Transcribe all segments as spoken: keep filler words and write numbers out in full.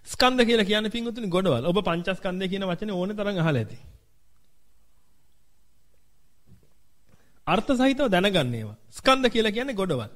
ස්කන්ධ කියලා කියන්නේ පින්වතුනි ගොඩවල්. ඔබ පංචස්කන්ධය කියන වචනේ ඕනේ තරම් අහලා ඇති. අර්ථ සහිතව දැනගන්න ඒවා. ස්කන්ධ කියලා කියන්නේ ගොඩවල්.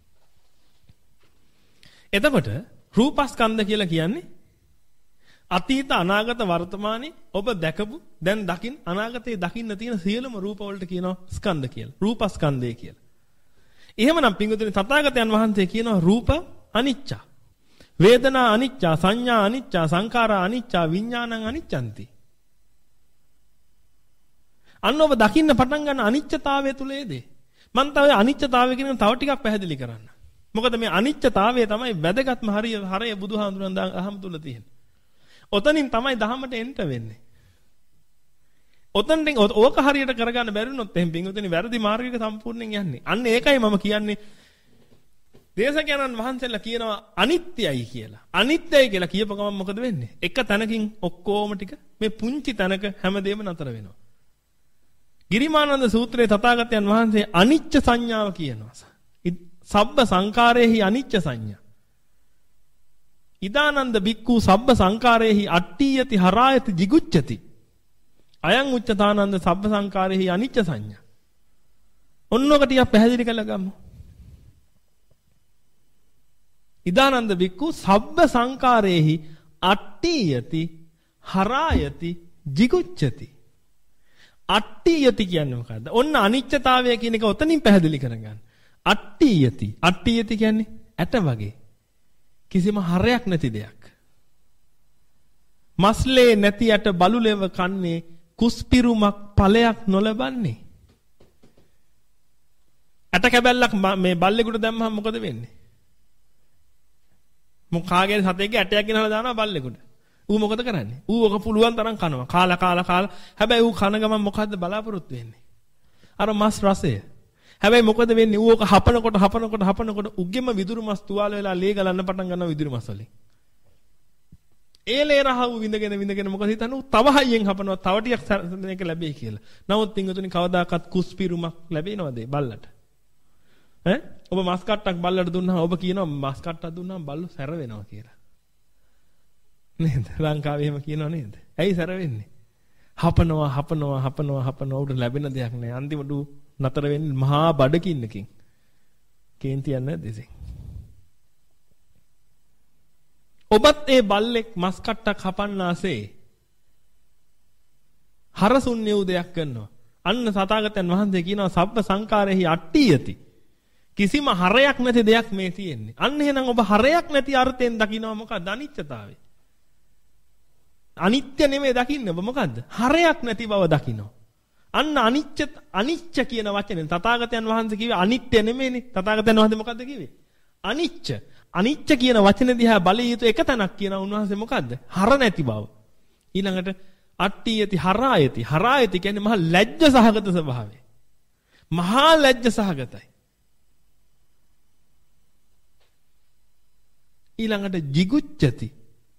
එතකොට රූපස්කන්ධ කියලා කියන්නේ අතීත අනාගත වර්තමානයේ ඔබ දැකපු දැන් දකින් අනාගතයේ දකින්න තියෙන සියලුම රූප වලට කියනවා ස්කන්ධ කියලා. රූපස්කන්ධය කියලා. එහෙමනම් පින්වතුනි තථාගතයන් වහන්සේ කියනවා රූප අනිච්චා. වේදනා අනිච්චා, සංඥා අනිච්චා, සංඛාරා අනිච්චා, විඥානං අනිච්ඡන්ති. අන්න ඔබ දකින්න පටන් ගන්න අනිච්චතාවය තුලේදී. මම තව අනිච්චතාවය කියන තව ටිකක් පැහැදිලි කරන්න. මොකද මේ අනිච්චතාවය තමයි වැදගත්ම හරිය හරය බුදුහාමුදුරන් දහම තුල තියෙන්නේ. ඔතනින් තමයි දහමට එන්න වෙන්නේ. ඔතනින් ඕක හරියට කරගන්න බැරි වුණොත් එහෙනම් පින්වතුනි වැරදි මාර්ගයක සම්පූර්ණයෙන් යන්නේ. අන්න ඒකයි මම කියන්නේ දේශකයන්න් වහන්සේලා කියනවා අනිත්‍යයි කියලා. අනිත්‍යයි කියලා කියපු ගමන් මොකද වෙන්නේ? එක තැනකින් ඔක්කොම ටික මේ පුංචි තැනක හැමදේම නතර වෙනවා. ගිරිමානන්ද සූත්‍රයේ තථාගතයන් වහන්සේ අනිච්ච සංඥාව කියනවා. සබ්බ සංකාරේහි අනිච්ච සංඥා. ඉදානන්ද බික්ඛු සබ්බ සංකාරේහි අට්ඨියති හරායති jigucchati. අයං උච්චතානන්ද සබ්බ සංකාරේහි අනිච්ච සංඥා. ඔන්නෝක ටිකක් පැහැදිලි කරලා ගමු. ඉදානන්ද බික්ඛු සබ්බ සංකාරේහි අට්ඨියති හරායති jigucchati. අට්ඨියති කියන්නේ මොකද්ද? ඔන්න අනිච්චතාවය කියන එක ඔතනින් පැහැදිලි කරගන්න. අට්ඨියති. අට්ඨියති කියන්නේ ඇට වගේ. කිසිම හරයක් නැති දෙයක්. මස්ලේ නැති ඇට බලුලෙව කන්නේ කුස්පිරුමක් ඵලයක් නොලබන්නේ. ඇට කැබැල්ලක් මේ බල්ලෙකුට දැම්මම මොකද වෙන්නේ? මොක කාගේ සතෙක්ගේ ඇටයක් ගෙනහලා දානවා බල්ලෙකුට. ඌ මොකද කරන්නේ? ඌ ඔක පුළුවන් තරම් කනවා. කාලා කාලා කාලා. හැබැයි ඌ කන ගමන් මොකද්ද බලාපොරොත්තු වෙන්නේ? අර මස් රසය. හැබැයි මොකද වෙන්නේ? ඌ ඔක හපනකොට හපනකොට හපනකොට උගෙම විදුරු මස් තුවාල වෙලා ලේ ගලන්න පටන් ගන්නවා විදුරු මස් වලින්. ඒ ලේ රහ ඌ විඳගෙන විඳගෙන මොකද හිතන්නේ? ඌ තව හයියෙන් හපනවා. තව ටිකක් මේක ලැබෙයි කියලා. නමුත් පින්වතුනි කවදාකවත් කුස්පිරුමක් ලැබෙනවද බල්ලට? ඈ? ඔබ මස් කට්ටක් බල්ලට දුන්නා ඔබ කියනවා මස් කට්ටක් දුන්නාම බල්ලෝ සැර වෙනවා කියලා. නේද? ලංකාවේ එහෙම කියනවා නේද? ඇයි සැර වෙන්නේ? හපනවා හපනවා හපනවා හපනවා උඩ ලැබෙන දෙයක් නෑ. අන්තිමට නතර වෙන්නේ මහා බඩකින්නකින්. කේන්තියක් නැද්ද ඉතින්? ඔබත් ඒ බල්ලෙක් මස් කට්ටක් හපන්නාසේ හරසුන්නේ වූ දෙයක් කරනවා. අන්න සතාගතයන් වහන්සේ කියනවා සබ්බ සංකාරෙහි අට්ඨියති. කිසිම හරයක් නැති දෙයක් මේ තියෙන්නේ. අන්න එහෙනම් ඔබ හරයක් නැති අර්ථයෙන් දකිනවා මොකක්ද? අනිත්‍යතාවය. අනිත්‍ය නෙමෙයි දකින්නේ ඔබ මොකද්ද? හරයක් නැති බව දකිනවා. අන්න අනිච්ච අනිච්ච කියන වචනේ තථාගතයන් වහන්සේ කිව්වේ අනිත්‍ය නෙමෙයිනේ. තථාගතයන් වහන්සේ මොකද්ද කිව්වේ? අනිච්ච. අනිච්ච කියන වචනේ දිහා බලය යුතු එක තැනක් කියන උන්වහන්සේ මොකද්ද? හර නැති බව. ඊළඟට අට්ඨියති හරායති. හරායති කියන්නේ මහා ලැජ්ජ සහගත ස්වභාවය. මහා ලැජ්ජ සහගතයි. ඊළඟට jigucchati.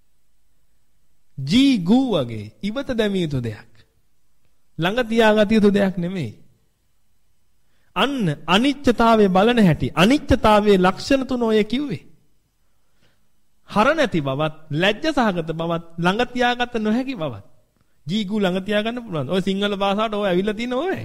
ජීගු වගේ ඉවත දැමිය යුතු දෙයක්. ළඟ තියාගත යුතු දෙයක් නෙමෙයි. අන්න අනිත්‍යතාවයේ බලන හැටි. අනිත්‍යතාවයේ ලක්ෂණ තුන ඔය කිව්වේ. හර නැති බවත්, ලැජ්ජ සහගත බවත්, ළඟ තියාගත නොහැකි බවත්. ජීගු ළඟ තියාගන්න පුළුවන්. ඔය සිංහල භාෂාවට ඔය ඇවිල්ලා තියෙන ඔය.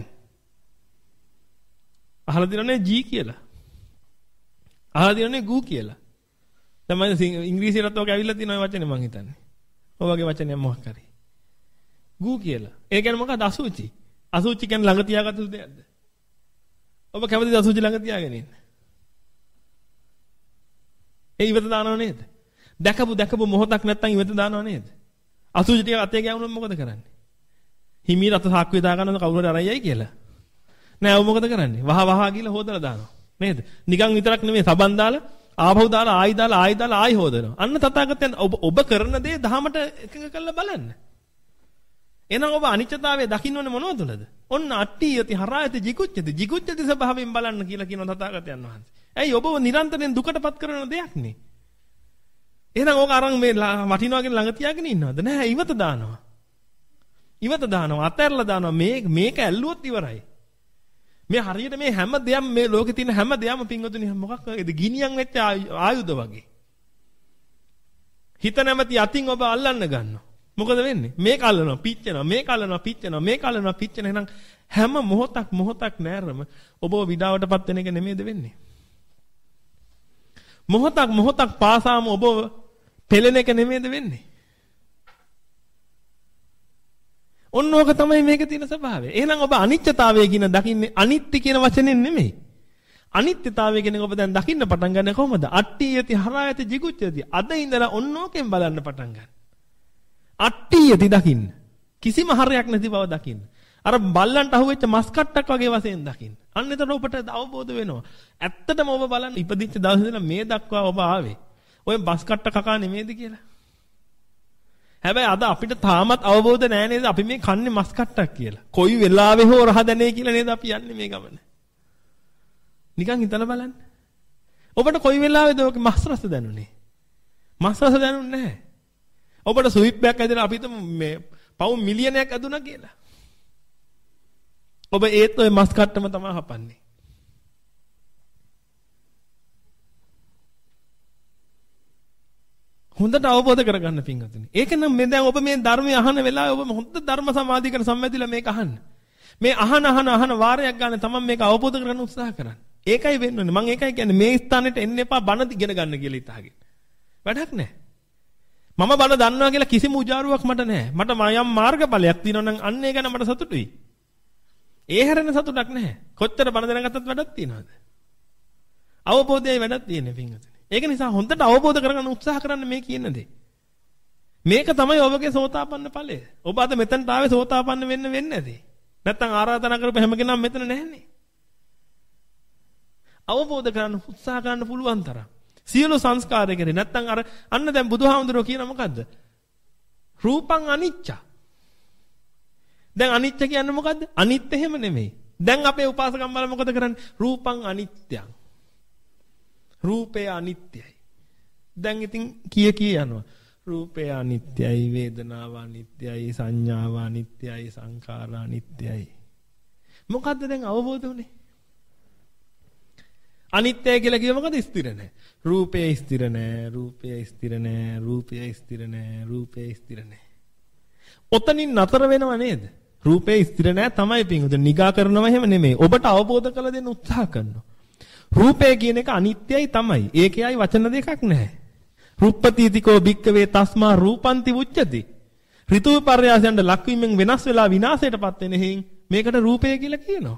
අහලා තියෙනනේ ජී කියලා. අහලා තියෙනනේ ගු කියලා. තමයි ඉංග්‍රීසියටත් ඔක ඇවිල්ලා තියෙන ඔය වචනේ මං හිතන්නේ. ඔය වගේ වචනයක් මොකක් හරි. ගු කියලා. ඒ කියන්නේ මොකක්ද? අසුචි. අසුචි කියන්නේ ළඟ තියාගත්තු දෙයක්ද? ඔබ කැමතිද අසුචි ළඟ තියාගෙන ඉන්න? ඒ ඉවත දානව නේද? දැකපු දැකපු මොහොතක් නැත්තම් ඉවත දානව නේද? අසුචි ටික අතේ ගෑවුනොත් මොකද කරන්නේ? හිමීර අත සාක්කුවේ දා ගන්නවද කවුරු හරි අරයයි කියලා? නෑ ඔබ මොකද කරන්නේ? වහ වහ කියලා හොදලා දානවා. නේද? නිකන් විතරක් නෙමෙයි සබන් දාලා ආපහු දාලා ආයි දාලා ආයි දාලා ආයි හොදනවා. අන්න තථාගතයන් ඔබ ඔබ කරන දේ දහමට එකඟ කරලා බලන්න. එහෙනම් ඔබ අනිත්‍යතාවය දකින්නෝනේ මොනවද තුලද? ඔන්න අට්ඨියති හරායති jigucchati. jigucchati ස්වභාවයෙන් බලන්න කියලා කියනවා තථාගතයන් වහන්සේ. ඇයි ඔබ නිරන්තරයෙන් දුකටපත් කරන දෙයක් නේ. එහෙනම් ඕක අරන් මේ වටිනවාගෙන ළඟ තියාගෙන ඉන්නවද? නැහැ ඉවත දානවා. ඉවත දානවා අතහැරලා දානවා මේ මේක ඇල්ලුවොත් ඉවරයි. මේ හරියට මේ හැම දෙයක්ම මේ ලෝකේ තියෙන හැම දෙයක්ම පින්වතුනි මොකක් වගේද? ගිනියම් වෙච්ච ආයුධ වගේ. හිත නැමැති අතින් ඔබ අල්ලන්න ගන්නවා. මොකද වෙන්නේ? මේක අල්ලනවා, පිච්චෙනවා, මේක අල්ලනවා, පිච්චෙනවා, මේක අල්ලනවා, පිච්චෙන. එහෙනම් හැම මොහොතක් මොහොතක් නෑරම ඔබ විඩාවටපත් වෙන එක නෙමෙයිද වෙන්නේ? මොහොතක් මොහොතක් පාසාම ඔබ පෙළෙන එක නෙමෙයිද වෙන්නේ? ඔන්නෝක තමයි මේකේ තියෙන ස්වභාවය. එහෙනම් ඔබ අනිත්‍යතාවය කියන දකින්නේ අනිත්‍ය කියන වචනෙන් නෙමෙයි. අනිත්‍යතාවය කියන එක ඔබ දැන් දකින්න පටන් ගන්න කොහොමද? අට්ඨියති හරායති jigucchati. අද ඉඳලා ඔන්නෝකෙන් බලන්න පටන් ගන්න. අට්ඨියති දකින්න. කිසිම හරයක් නැති බව දකින්න. අර බල්ලන්ට අහුවෙච්ච මස් කට්ටක් වගේ වශයෙන් දකින්න. අන්න එතකොට ඔබට අවබෝධ වෙනවා. ඇත්තටම ඔබ බලන්න ඉපදිච්ච දවසේ ඉඳලා මේ දක්වා ඔබ ආවේ. ඔය මස් කට්ට කකා නෙමෙයිද කියලා. හැබැයි අද අපිට තාමත් අවබෝධ නැහැ නේද අපි මේ කන්නේ මස් කට්ටක් කියලා. කොයි වෙලාවෙ හෝ රහ දැනේ කියලා නේද අපි යන්නේ මේ ගමන. නිකන් හිතලා බලන්න. ඔබට කොයි වෙලාවෙද ඔක මස් රස දැනුනේ? මස් රස දැනුන්නේ නැහැ. ඔබට ස්විප් එකක් ඇදලා අපිට මේ පවුම් මිලියනයක් ඇදුණා කියලා. ඔබ ඒත් ඔය මස් කට්ටම තමයි හපන්නේ. හොඳට අවබෝධ කරගන්න පින්වතුනි. ඒක නම් මේ දැන් ඔබ මේ ධර්මය අහන වෙලාවේ ඔබ හොඳ ධර්ම සමාධියකට සම්බන්ධිලා මේක අහන්න. මේ අහන අහන අහන වාරයක් ගන්න තමයි මේක අවබෝධ කරගන්න උත්සාහ කරන්නේ. ඒකයි වෙන්න ඕනේ. මම ඒකයි කියන්නේ මේ ස්ථානෙට එන්න එපා බණ ඉගෙන ගන්න කියලා හිතාගෙන. වැඩක් නැහැ. මම බණ දන්නවා කියලා කිසිම උජාරුවක් මට නැහැ. මට යම් මාර්ගඵලයක් තියෙනවා නම් අන්න ඒ ගැන මට සතුටුයි. ඒ හැරෙන සතුටක් නැහැ. කොච්චර බණ දැනගත්තත් වැඩක් තියනවද? අවබෝධයයි වැඩක් තියෙන්නේ පින්වතුනි. ඒක නිසා හොඳට අවබෝධ කරගන්න උත්සාහ කරන්න මේ කියන දේ. මේක තමයි ඔබගේ සෝතාපන්න ඵලය. ඔබ අද මෙතනට ආවේ සෝතාපන්න වෙන්න වෙන්නේ නැති. නැත්තම් ආරාධනා කරපු හැම කෙනාම මෙතන නැහැනේ. අවබෝධ කරගන්න උත්සාහ කරන්න පුළුවන් තරම්. සියලු සංස්කාරය කෙරේ නැත්තම් අර අන්න දැන් බුදුහාමුදුරුවෝ කියන මොකද්ද? රූපං අනිච්ච. දැන් අනිච්ච කියන්නේ මොකද්ද? අනිත්‍ය එහෙම නෙමෙයි. දැන් අපේ උපාසකම් බල මොකද කරන්නේ? රූපං අනිත්‍යං. රූපය අනිත්‍යයි. දැන් ඉතින් කිය කිය යනවා. රූපය අනිත්‍යයි, වේදනාව අනිත්‍යයි, සංඥාව අනිත්‍යයි, සංඛාර අනිත්‍යයි. මොකද්ද දැන් අවබෝධ වුනේ? අනිත්‍යයි කියලා කිව්ව මොකද? ස්ථිර නැහැ. රූපය ස්ථිර නැහැ, රූපය ස්ථිර නැහැ, රූපය ස්ථිර නැහැ, රූපය ස්ථිර නැහැ. ඔතනින් නතර වෙනව නේද? රූපය ස්ථිර නැහැ තමයි පිංගුද නිගා කරනව එහෙම නෙමෙයි. ඔබට අවබෝධ කළ දෙන්න උත්සාහ කරනවා. රූපය කියන එක අනිත්‍යයි තමයි. ඒකේයි වචන දෙකක් නැහැ. රුප්පතිතිකෝ භික්කවේ තස්මා රූපන්ති උච්චති. ඍතු විපර්යාසයන්ට ලක්වීමෙන් වෙනස් වෙලා විනාශයටපත් වෙන හේයින් මේකට රූපය කියලා කියනවා.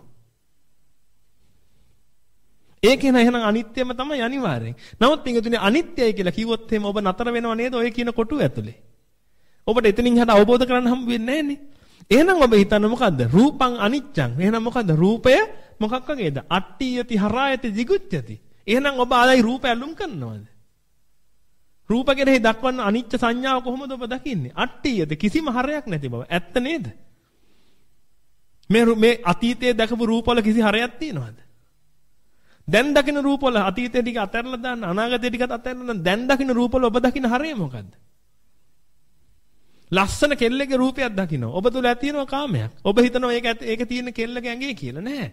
ඒක න එහෙනම් අනිත්‍යම තමයි අනිවාර්යෙන්. නමුත් පිටුනේ අනිත්‍යයි කියලා කිව්වොත් එහෙම ඔබ නතර වෙනව නේද ඔය කියන කොටුව ඇතුලේ. ඔබට එතනින් හට අවබෝධ කරගන්න හම්බ වෙන්නේ නැහනේ. එහෙනම් ඔබ හිතන්නේ මොකද්ද? රූපං අනිච්චං. එහෙනම් මොකද්ද? රූපය මොකක් වගේද? අට්ඨියති හරායති jigucchati. එහෙනම් ඔබ ආයි රූපය අලුම් කරනවද? රූප කෙරෙහි දක්වන අනිච්ච සංඥාව කොහොමද ඔබ දකින්නේ? අට්ඨියති කිසිම හරයක් නැති බව. ඇත්ත නේද? මේ මේ අතීතයේ දැකපු රූපවල කිසි හරයක් තියනවද? දැන් දකින්න රූපවල අතීතයේ ටික අතහැරලා දාන්න අනාගතයේ ටිකත් අතහැරලා දාන්න දැන් දකින්න රූපවල ඔබ දකින්න හරය මොකද්ද? ලස්සන කෙල්ලගේ රූපයක් දකින්න. ඔබ තුල ඇති වෙනවා කාමයක්. ඔබ හිතනවා ඒක ඒක තියෙන කෙල්ලගේ ඇඟේ කියලා නෑ.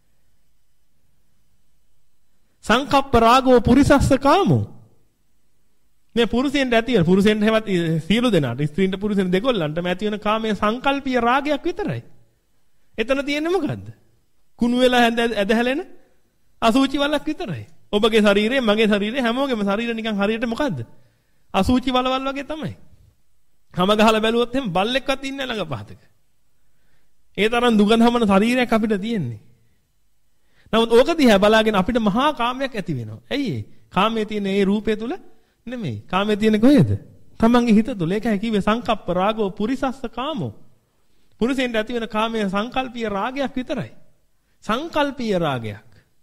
සංකප්ප රාගෝ පුරිසස්ස කාමෝ. මේ පුරුෂයන්ට ඇති වෙන පුරුෂයන්ට හැවත් සියලු දෙනාට ස්ත්‍රීන්ට පුරුෂයන්ට දෙකොල්ලන්ටම ඇති වෙන කාමයේ සංකල්පීය රාගයක් විතරයි. එතන තියෙන්නේ මොකද්ද? කුණු වෙලා ඇදහැලෙන අසුචි වලක් විතරයි. ඔබගේ ශරීරය, මගේ ශරීරය, හැමෝගෙම ශරීර නිකන් හරියට මොකද්ද? අසුචි වලවල් වගේ තමයි. හැම ගහලා බැලුවොත් එහෙම බල්ලෙක්වත් ඉන්නේ ළඟ පහතක. ඒ තරම් දුගඳ හමන ශරීරයක් අපිට තියෙන්නේ. නමුත් ඕක දිහා බලාගෙන අපිට මහා කාමයක් ඇති වෙනවා. ඇයි ඒ? කාමයේ තියෙන ඒ රූපය තුල නෙමෙයි. කාමයේ තියෙන කොහෙද? තමන්ගේ හිත තුල. ඒකයි කිව්වේ සංකප්ප රාගෝ පුරිසස්ස කාමෝ. පුරුෂයන්ට ඇති වෙන කාමයේ සංකල්පීය රාගයක් විතරයි. සංකල්පීය රාගයක්.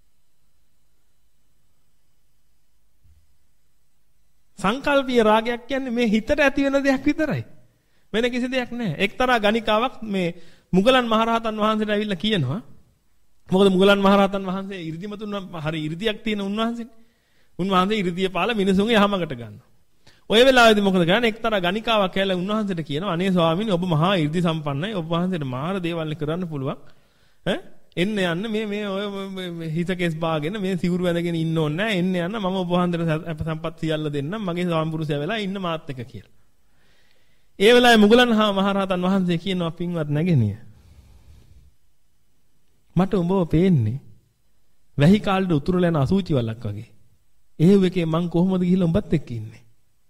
සංකල්පීය රාගයක් කියන්නේ මේ හිතට ඇති වෙන දෙයක් විතරයි. වෙන කිසි දෙයක් නැහැ. එක්තරා ගණිකාවක් මේ මුගලන් මහරහතන් වහන්සේට ඇවිල්ලා කියනවා. මොකද මුගලන් මහරහතන් වහන්සේ 이르දිමතුන් හරි 이르දියක් තියෙන උන්වහන්සේනේ. උන්වහන්සේ 이르දිය පාලා මිනිසුන්ගේ යහමකට ගන්නවා. ඔය වෙලාවේදී මොකද කරන්නේ? එක්තරා ගණිකාවක් කියලා උන්වහන්සේට කියනවා අනේ ස්වාමීනි ඔබ මහා 이르දි සම්පන්නයි. ඔබ වහන්සේට මාර දේවල් කරන්න පුළුවන්. ඈ එන්න යන්න මේ මේ ඔය හිත කෙස් බාගෙන මේ සිවුරු වැඳගෙන ඉන්න ඕනේ නැහැ. එන්න යන්න මම ඔබ වහන්සේට අප සම්පත් සියල්ල දෙන්නම්. මගේ ස්වාමිපුරුෂයා වෙලා ඉන්න මාත් එක්ක කියලා. ඒ වෙලාවේ මුගලන් හා මහරහතන් වහන්සේ කියනවා පින්වත් නැගෙනිය. මට උඹව පේන්නේ වැහි කාලේ උතුරලා යන අසූචි වලක් වගේ. එහෙව් එකේ මං කොහොමද ගිහිල්ලා උඹත් එක්ක ඉන්නේ?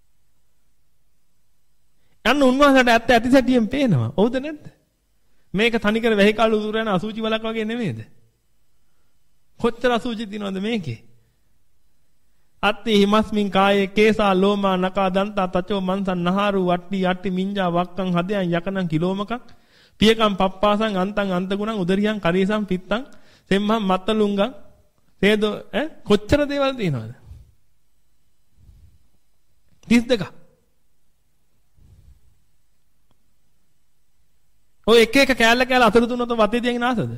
අන්න උන්වහන්සේට ඇත්ත ඇති සැටියෙන් පේනවා. හවුද නැද්ද? මේක තනිකර වැහි කාලේ උතුරලා යන අසූචි වලක් වගේ නෙමෙයිද? කොච්චර අසූචි දිනවද මේකේ? අත්ති හිමස්මින් කායේ කේසා ලෝමා නකා දන්තා තචෝ මන්සන් නහාරු වට්ටි යට්ටි මිංජා වක්කං හදයන් යකනං කිලෝමකක් පියකම් පප්පාසං අන්තං අන්තගුණං උදරියං කරීසං පිත්තං සෙම්මං මත්තලුංගං තේදෝ ඈ කොච්චර දේවල් තියෙනවද? තිස් දෙක. ඔය එක එක කෑල්ල කෑල්ල අතර තුනත වතේ තියගෙන ආසද?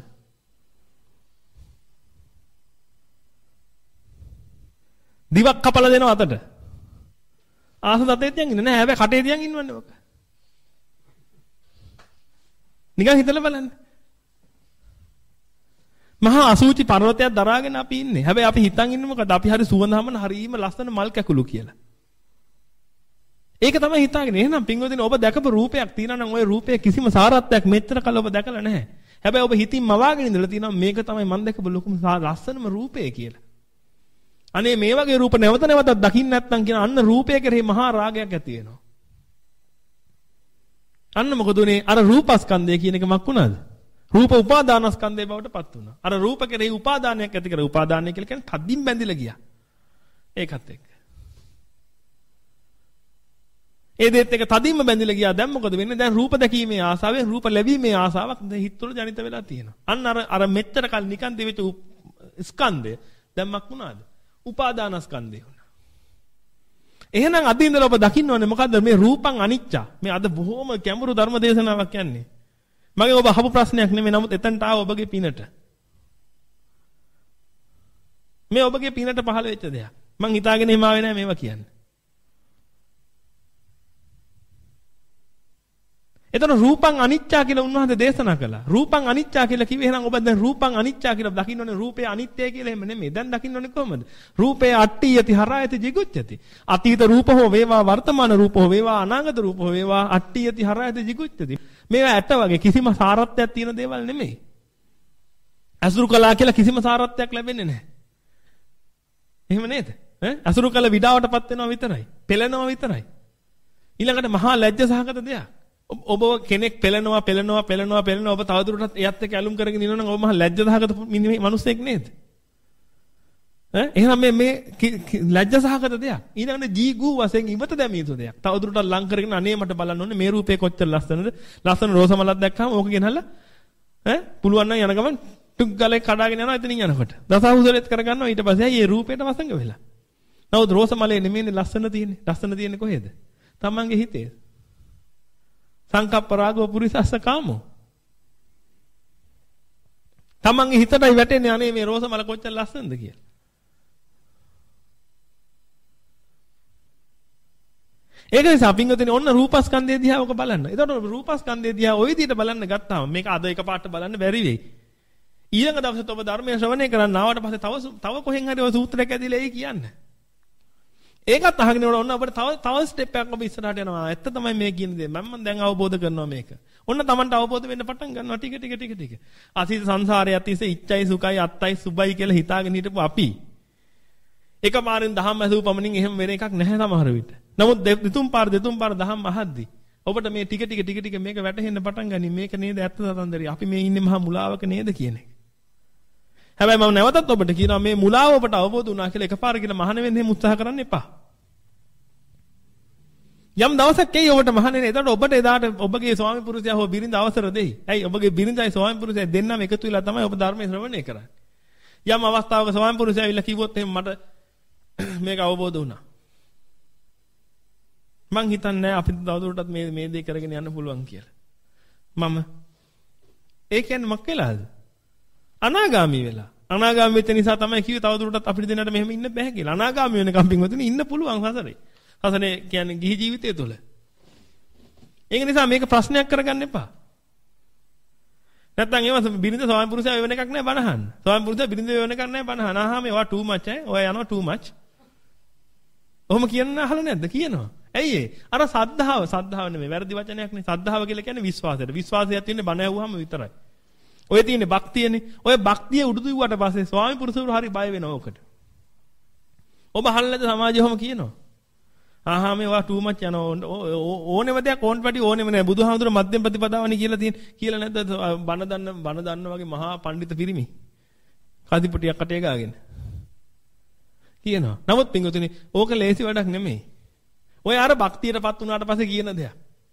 දිවක් කපලා දෙනවා අතට. ආස දතේ තියන් ඉන්නේ නෑ හැබැයි කටේ තියන් ඉන්නවන්නේ ඔක. නිකන් හිතලා බලන්න. මහා අසූචි පර්වතයක් දරාගෙන අපි ඉන්නේ. හැබැයි අපි හිතන් ඉන්නේ මොකද? අපි හරි සුවඳහමන හරීම ලස්සන මල් කැකුළු කියලා. ඒක තමයි හිතාගෙන. එහෙනම් පින්වදින ඔබ දැකපු රූපයක් තියෙනවා නම් ওই රූපයේ කිසිම සාරත්වයක් මෙච්චර කල ඔබ දැකලා නැහැ. හැබැයි ඔබ හිතින් මවාගෙන ඉඳලා තියෙනවා මේක තමයි මම දැකපු ලොකුම ලස්සනම රූපය කියලා. අනේ මේ වගේ රූප නැවත නැවතත් දකින්න නැත්නම් කියන අන්න රූපය කෙරෙහි මහා රාගයක් ඇති වෙනවා. අන්න මොකද උනේ? අර රූපස්කන්ධය කියන එක මක් වුණාද? රූප උපාදානස්කන්ධය බවට පත් වුණා. අර රූප කෙරෙහි උපාදානයක් ඇති කර උපාදානය කියලා කියන්නේ තදින් බැඳිලා ගියා. ඒකත් එක්ක. ඒ දෙත් එක තදින්ම බැඳිලා ගියා. දැන් මොකද වෙන්නේ? දැන් රූප දැකීමේ ආසාවෙන් රූප ලැබීමේ ආසාවක් දැන් හිතවල ජනිත වෙලා තියෙනවා. අන්න අර අර මෙච්චර කල් නිකන් දෙවිත ස්කන්ධය දැන් මක් වුණාද? උපාදානස්කන්ධය වුණා. එහෙනම් අද ඉඳලා ඔබ දකින්න ඕනේ මොකද්ද මේ රූපං අනිච්චා. මේ අද බොහොම ගැඹුරු ධර්ම දේශනාවක් යන්නේ. මගේ ඔබ අහපු ප්‍රශ්නයක් නෙමෙයි. නමුත් එතනට ආව ඔබගේ පිනට. මේ ඔබගේ පිනට පහළ වෙච්ච දෙයක්. මං හිතාගෙන හිම ආවේ නෑ මේවා කියන්නේ. එතන රූපං අනිච්චා කියලා උන්වහන්සේ දේශනා කළා. රූපං අනිච්චා කියලා කිව්වේ එහෙනම් ඔබ දැන් රූපං අනිච්චා කියලා දකින්න ඕනේ. රූපය අනිත්‍යයි කියලා එහෙම නෙමෙයි. දැන් දකින්න ඕනේ කොහොමද? රූපය අට්ටි යති හරායති jigucchati. අතීත රූප හෝ වේවා වර්තමාන රූප හෝ වේවා අනාගත රූප හෝ වේවා අට්ටි යති හරායති jigucchati. මේවා ඇට වගේ කිසිම සාරත්වයක් තියෙන දේවල් නෙමෙයි. අසුරු කළා කියලා කිසිම සාරත්වයක් ලැබෙන්නේ නැහැ. එහෙම නේද? ඈ අසුරු කළ විඩාවටපත් වෙනවා විතරයි. පෙළෙනවා විතරයි. ඊළඟට මහා ලැජ්ජ සහගත දෙයක්. ඔබ කෙනෙක් පෙළෙනවා පෙළෙනවා පෙළෙනවා පෙළෙනවා ඔබ තවදුරටත් එයත් එක්ක ඇලුම් කරගෙන ඉන්නවනම් ඔබ මහ ලැජ්ජාසහගත මිනිසෙක් නේද? ඈ එහෙනම් මේ මේ ලැජ්ජාසහගත දෙයක්. ඊළඟට ජීගූ වශයෙන් ඉවත දැමිය යුතු දෙයක්. තවදුරටත් ලං කරගෙන අනේ මට බලන්න ඕනේ මේ රූපේ කොච්චර ලස්සනද? ලස්සන රෝස මලක් දැක්කම ඕක ගෙනහලා ඈ පුළුවන් නම් යන ගමන් ටුක් ගලේ කඩාගෙන යනවා එතනින් යනකොට. දසහුසලෙත් කරගන්නවා ඊට පස්සේ ඇයි මේ රූපේට වසංග වෙලා. නමුත් රෝස මලේ නෙමෙයිනේ ලස්සන තියෙන්නේ. ලස්සන තියෙන්නේ කොහෙද? තමන්ගේ හිතේ. සංකප්ප රාගෝ පුරිසස්ස කාමෝ. තමන්ගේ හිතටයි වැටෙන්නේ අනේ මේ රෝස මල කොච්චර ලස්සනද කියලා. ඒක නිසා පින්වතුනි ඔන්න රූපස්කන්ධය දිහා ඔක බලන්න. එතකොට රූපස්කන්ධය දිහා ওই විදිහට බලන්න ගත්තාම මේක අද එකපාරට බලන්න බැරි වෙයි. ඊළඟ දවසට ඔබ ධර්මයේ ශ්‍රවණය කරන්න ආවට පස්සේ තව තව කොහෙන් හරි ඔය සූත්‍රයක් ඇදලා එයි කියන්නේ. ඒකත් අහගෙන ඉවර ඔන්න අපිට තව තව ස්ටෙප් එකක් ඔබ ඉස්සරහට යනවා. ඇත්ත තමයි මේ කියන දේ. මම දැන් අවබෝධ කරනවා මේක. ඔන්න Tamanට අවබෝධ වෙන්න පටන් ගන්නවා ටික ටික ටික ටික. අසීත සංසාරයේ අතිසේ ඉච්ඡයි සුඛයි අත්තයි සුබයි කියලා හිතාගෙන හිටපු අපි එකපාරින් දහම් ඇසූ පමණින් එහෙම වෙන එකක් නැහැ සමහර විට. නමුත් දෙතුන් පාර දෙතුන් පාර දහම් අහද්දි ඔබට මේ ටික ටික ටික ටික මේක වැටහෙන්න පටන් ගනි. මේක නේද ඇත්ත සතන්දරය. අපි මේ ඉන්නේ මහා මුලාවක නේද කියන එක. හැබැයි මම නැවතත් ඔබට කියනවා මේ මුලාව ඔබට අවබෝධ වුණා කියලා එකපාර කියලා මහාන වෙන්න එහෙම උත්සාහ කරන්න එපා. යම් දවසක් එයි ඔබට මහාන වෙන. එතකොට ඔබට එදාට ඔබගේ ස්වාමි පුරුෂයා හෝ බිරිඳ අවසර දෙයි. ඇයි ඔබගේ බිරිඳයි ස්වාමි පුරුෂයා දෙන්නම එකතු වෙලා තමයි ඔබ ධර්මයේ ශ්‍රවණය කරන්නේ. යම් අවස්ථාවක ස්වාමි පුරුෂයා ඇවිල්ලා කිව්වොත් එහෙනම් මට මේක අවබෝධ වුණා. මං හිතන්නේ අපිට තවදුරටත් මේ මේ දේ කරගෙන යන්න පුළුවන් කියලා. මම ඒ කියන්නේ මොකක් වෙලාද? අනාගාමී වෙලා. අනාගාමී වෙච්ච නිසා තමයි කිව්වේ තවදුරටත් අපිට දෙන්නට මෙහෙම ඉන්න බෑ කියලා. අනාගාමී වෙනකම් පින්වතුනි ඉන්න පුළුවන් හසරේ. හසනේ කියන්නේ ගිහි ජීවිතය තුළ. ඒක නිසා මේක ප්‍රශ්නයක් කරගන්න එපා. නැත්තම් ඒව බිරිඳ ස්වාමි පුරුෂයා වෙන එකක් නෑ බනහන්න. ස්වාමි පුරුෂයා බිරිඳ වෙන එකක් නෑ බනහන්න. ආහා මේවා too much ඈ. ඔය යනවා too much. ඔහොම කියන්න අහලා නැද්ද? කියනවා. ඇයි ඒ? අර සද්ධාව සද්ධාව නෙමෙයි වැරදි වචනයක් නේ. සද්ධාව කියලා කියන්නේ විශ්වාසයට. විශ්වාසයක් තියෙන්නේ බණ ඇහුවාම විතරයි. ඔය තියෙන්නේ භක්තියනේ. ඔය භක්තිය උඩු දුවුවට පස්සේ ස්වාමි පුරුෂවරු හරි බය වෙනවා ඕකට. ඔබ අහන්නේ නැද්ද සමාජය ඔහොම කියනවා? ආහා මේවා too much යනවා. ඕනෙම දෙයක් ඕන් පැටි ඕනෙම නෑ. බුදුහාමුදුර මධ්‍යම ප්‍රතිපදාවනේ කියලා තියෙන. කියලා නැද්ද? බණ දන්න බණ දන්න වගේ මහා පඬිත පිරිමි. කදිපටියක් කටේ ගාගෙන. කියනවා. නමුත් පින්වතුනි ඕක ලේසි වැඩක් නෙමෙයි. ඔය අර භක්තියටපත් වුණාට පස්සේ කියන දෙයක්.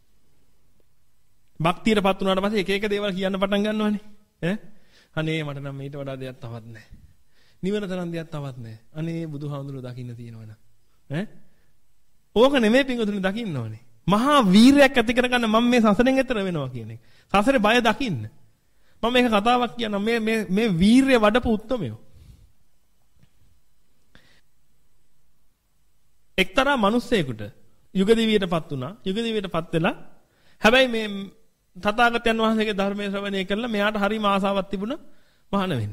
භක්තියටපත් වුණාට පස්සේ එක එක දේවල් කියන්න පටන් ගන්නවානේ. ඈ අනේ මට නම් ඊට වඩා දෙයක් තවත් නැහැ. නිවන තරම් දෙයක් තවත් නැහැ. අනේ බුදුහාමුදුරුවෝ දකින්න තියෙනවනේ. ඈ ඕක නෙමෙයි පින්වතුනි දකින්න ඕනේ. මහා වීරයක් ඇති කරගන්න මම මේ සසරෙන් එතර වෙනවා කියන එක. සසරේ බය දකින්න. මම මේක කතාවක් කියනවා මේ මේ මේ වීරය වඩපු උත්තමයෝ. එක්තරා මිනිස්සෙකුට යුග දිවියටපත් වුණා. යුග දිවියටපත් වෙලා හැබැයි මේ තථාගතයන් වහන්සේගේ ධර්මයේ ශ්‍රවණය කරලා මෙයාට හරිම ආසාවක් තිබුණා මහාන වෙන්න.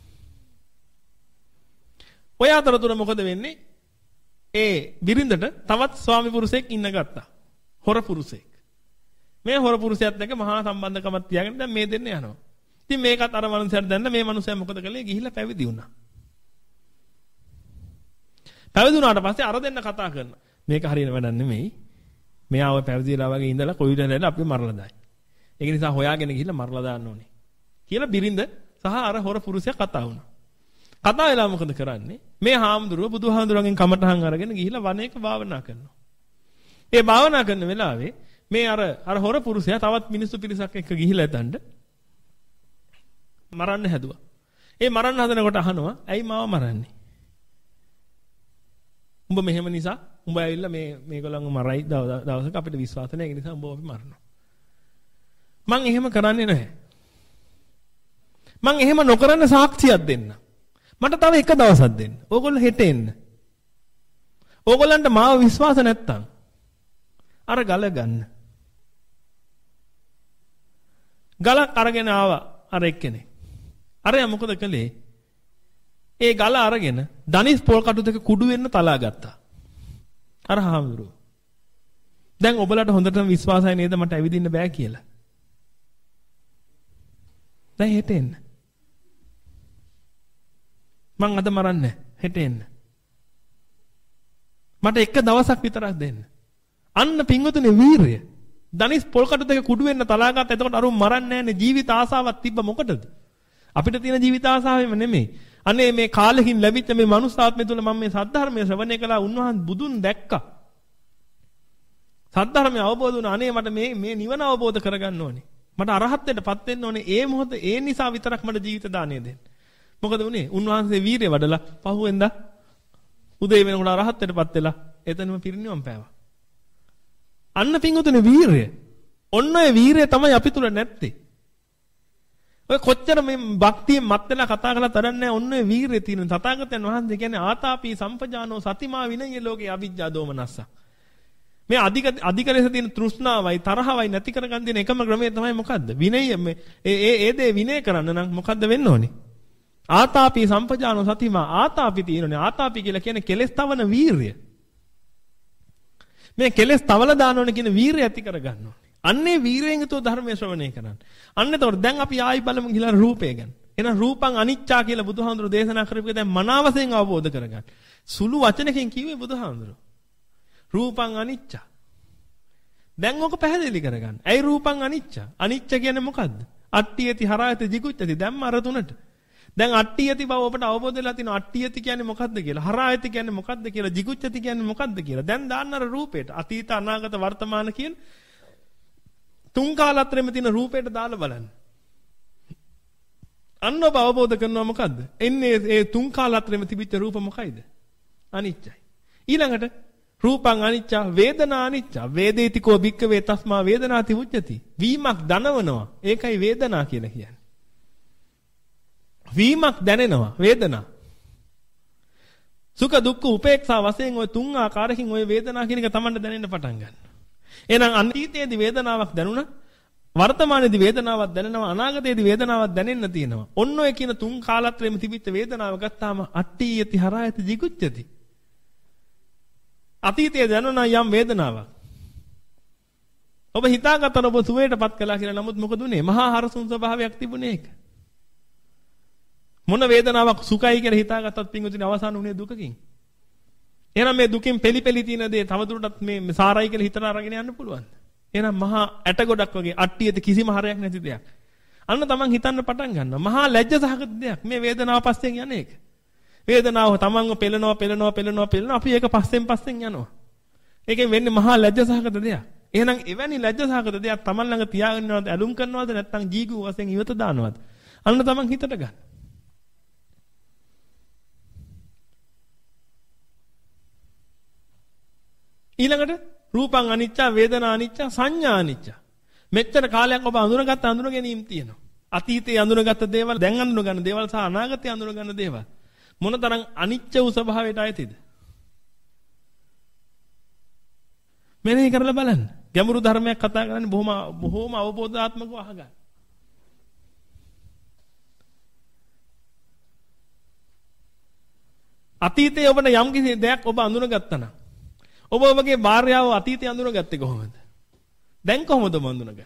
ඔය අතරතුර මොකද වෙන්නේ? ඒ බිරිඳට තවත් ස්වාමි පුරුෂයෙක් ඉන්න ගත්තා. හොර පුරුෂයෙක්. මේ හොර පුරුෂයාත් එක්ක මහා සම්බන්ධකමක් තියාගෙන දැන් මේ දෙන්න යනවා. ඉතින් මේකත් අර මනුස්සයාට දැන්න මේ මනුස්සයා මොකද කළේ? ගිහිල්ලා පැවිදි වුණා. පැවිදි වුණාට පස්සේ අර දෙන්න කතා කරනවා. මේක හරියන වැඩක් නෙමෙයි. මෙයා ඔය පැවිදිලා වගේ ඉඳලා කොවිඩ් හැදලා අපි මරලා දායි. ඒක නිසා හොයාගෙන ගිහිල්ලා මරලා දාන්න ඕනේ. කියලා බිරිඳ සහ අර හොර පුරුෂයා කතා වුණා. කතා වෙලා මොකද කරන්නේ? මේ හාමුදුරුව බුදුහාමුදුරන්ගෙන් කමටහන් අරගෙන ගිහිල්ලා වනයේක භාවනා කරනවා. ඒ භාවනා කරන වෙලාවේ මේ අර අර හොර පුරුෂයා තවත් මිනිස්සු පිරිසක් එක්ක ගිහිල්ලා එතනට මරන්න හැදුවා. ඒ මරන්න හදනකොට අහනවා, "ඇයි මාව මරන්නේ?" උඹ මෙහෙම නිසා උඹ ඇවිල්ලා මේ මේගොල්ලන්ව මරයි දවසක අපිට විශ්වාස නැහැ. ඒ නිසා උඹව අපි මරනවා. මං එහෙම කරන්නේ නැහැ. මං එහෙම නොකරන සාක්ෂියක් දෙන්න. මට තව එක දවසක් දෙන්න. ඕගොල්ලෝ හෙට එන්න. ඕගොල්ලන්ට මාව විශ්වාස නැත්තම් අර ගල ගන්න. ගලක් අරගෙන ආවා අර එක්කෙනෙක්. අරයා මොකද කළේ? ඒ ගල අරගෙන දනිස් පොල් කටු දෙක කුඩු වෙන්න තලා ගත්තා. අර හාමුදුරුවෝ. දැන් ඔබලට හොඳටම විශ්වාසයි නේද මට ඇවිදින්න බෑ කියලා? දැන් හෙට එන්න. මං අද මරන්නේ හෙට එන්න. මට එක දවසක් විතරක් දෙන්න. අන්න පින්වතුනි වීරය. දනිස් පොල් කටු දෙක කුඩු වෙන්න තලා ගත්තා. එතකොට අරුන් මරන්නේ නැන්නේ. ජීවිත ආසාවක් තිබ්බ මොකටද? අපිට තියෙන ජීවිත ආසාවෙම නෙමෙයි. අනේ මේ කාලෙකින් ලැබිච්ච මේ මනුස්සාත්මය තුළ මම මේ සද්ධර්මයේ ශ්‍රවණය කළා. උන්වහන්සේ බුදුන් දැක්කා. සද්ධර්මය අවබෝධ වුණා. අනේ මට මේ මේ නිවන අවබෝධ කරගන්න ඕනේ. මට අරහත්ත්වයටපත් වෙන්න ඕනේ. ඒ මොහොත ඒ නිසා විතරක් මට ජීවිත දාණය දෙන්න. මොකද උනේ? උන්වහන්සේ වීරිය වඩලා පහුවෙන්දා උදේ වෙනකොට අරහත්ත්වයටපත් වෙලා එතනම පිරිනිවන් පෑවා. අන්න පිංගුතුනේ වීරිය. ඔන්න ඔය වීරිය තමයි අපි තුල නැත්තේ. ඔය කොච්චර මේ භක්තියෙන් මත් වෙලා කතා කරලා තරන්නේ ඔන්න ඔය වීරිය තියෙන තථාගතයන් වහන්සේ කියන්නේ ආතාපි සම්පජානෝ සතිමා විනය ලෝකේ අවිජ්ජා දෝමනස්ස. මේ අධික අධික ලෙස තියෙන තෘෂ්ණාවයි තරහවයි නැති කරගන්න තියෙන එකම ක්‍රමය තමයි මොකද්ද? විනය මේ ඒ ඒ ඒ දේ විනය කරන්න නම් මොකද්ද වෙන්න ඕනේ? ආතාපි සම්පජානෝ සතිමා ආතාපි තියෙනනේ. ආතාපි කියලා කියන්නේ කෙලෙස් තවන වීරිය. මේ කෙලෙස් තවල දාන්න ඕනේ කියන වීරිය ඇති කරගන්න ඕනේ. අන්නේ වීරයෙන් යුතුව ධර්මයේ ශ්‍රවණය කරන්න. අන්න එතකොට දැන් අපි ආයි බලමු ගිහලා රූපය ගැන. එහෙනම් රූපං අනිච්චා කියලා බුදුහාමුදුරුවෝ දේශනා කරපු එක දැන් මනාවසෙන් අවබෝධ කරගන්න. සුළු වචනකින් කිව්වේ බුදුහාමුදුරුවෝ. රූපං අනිච්චා. දැන් ඔක පැහැදිලි කරගන්න. ඇයි රූපං අනිච්චා? අනිච්ච කියන්නේ මොකද්ද? අට්ඨියති හරායති jigucchati. දැන් අර තුනට. දැන් අට්ඨියති බව ඔබට අවබෝධ වෙලා තිනවා. අට්ඨියති කියන්නේ මොකද්ද කියලා. හරායති කියන්නේ මොකද්ද කියලා. jigucchati කියන්නේ මොකද්ද කියලා. දැන් දාන්න අර රූපේට. අතීත අනාගත වර්තමාන කියන තුන් කාලත්‍රෙම තියෙන රූපයට දාලා බලන්න. අන්න ඔබ අවබෝධ කරනවා මොකද්ද? එන්නේ ඒ තුන් කාලත්‍රෙම තිබිච්ච රූප මොකයිද? අනිච්චයි. ඊළඟට රූපං අනිච්චා වේදනා අනිච්චා වේදේතිකෝ භික්ඛවේ තස්මා වේදනාති උච්චති. වීමක් දනවනවා. ඒකයි වේදනා කියලා කියන්නේ. වීමක් දැනෙනවා වේදනා. සුඛ දුක්ඛ උපේක්ෂා වශයෙන් ওই තුන් ආකාරකින් ওই වේදනා කියන එක Tamanට දැනෙන්න පටන් ගන්නවා. එහෙනම් අතීතයේදී වේදනාවක් දැනුණා. වර්තමානයේදී වේදනාවක් දැනෙනවා අනාගතයේදී වේදනාවක් දැනෙන්න තියෙනවා. ඔන්න ඔය කියන තුන් කාලත්‍රයේම තිබිච්ච වේදනාව ගත්තාම අට්ටි යති හරායති jigucchati. අතීතයේ දැනුණා යම් වේදනාවක්. ඔබ හිතාගත්තන ඔබ සුවයටපත් කළා කියලා. නමුත් මොකද උනේ? මහා හරසුන් ස්වභාවයක් තිබුණේ ඒක. මොන වේදනාවක් සුඛයි කියලා හිතාගත්තත් පින්වතුනි අවසන් උනේ දුකකින්. එහෙනම් මේ දුකින් පෙලි පෙලි තියෙන දේ තවදුරටත් මේ සාරයි කියලා හිතන අරගෙන යන්න පුළුවන්ද? එහෙනම් මහා ඇට ගොඩක් වගේ අට්ටියට කිසිම හරයක් නැති දෙයක්. අන්න තමන් හිතන්න පටන් ගන්නවා. මහා ලැජ්ජ සහගත දෙයක් මේ වේදනාව පස්සෙන් යන එක. වේදනාව තමන්ව පෙළනවා පෙළනවා පෙළනවා පෙළනවා අපි ඒක පස්සෙන් පස්සෙන් යනවා. ඒකෙන් වෙන්නේ මහා ලැජ්ජ සහගත දෙයක්. එහෙනම් එවැනි ලැජ්ජ සහගත දෙයක් තමන් ළඟ තියාගෙන ඉන්නවද ඇලුම් කරනවද නැත්නම් ජීගු වශයෙන් ඉවත දානවද? අන්න තමන් හිතට ගන්න. ඊළඟට රූපං අනිච්ච වේදනා අනිච්ච සංඥා අනිච්ච. මෙච්චර කාලයක් ඔබ අඳුනගත්ත අඳුන ගැනීම තියෙනවා. අතීතයේ අඳුනගත්ත දේවල් දැන් අඳුන ගන්න දේවල් සහ අනාගතයේ අඳුන ගන්න දේවල් මොනතරම් අනිච්ච වූ ස්වභාවයට ආйтиද? මෙනෙහි කරලා බලන්න. ගැඹුරු ධර්මයක් කතා කරන්නේ බොහොම බොහොම අවබෝධාත්මකව අහගන්න. අතීතයේ ඔබට යම් කිසි දෙයක් ඔබ අඳුනගත්තා නම් ඔබ ඔබගේ භාර්යාව අතීතයේ අඳුනගත්තේ කොහොමද? දැන් කොහොමද ඔබ අඳුනගන්නේ?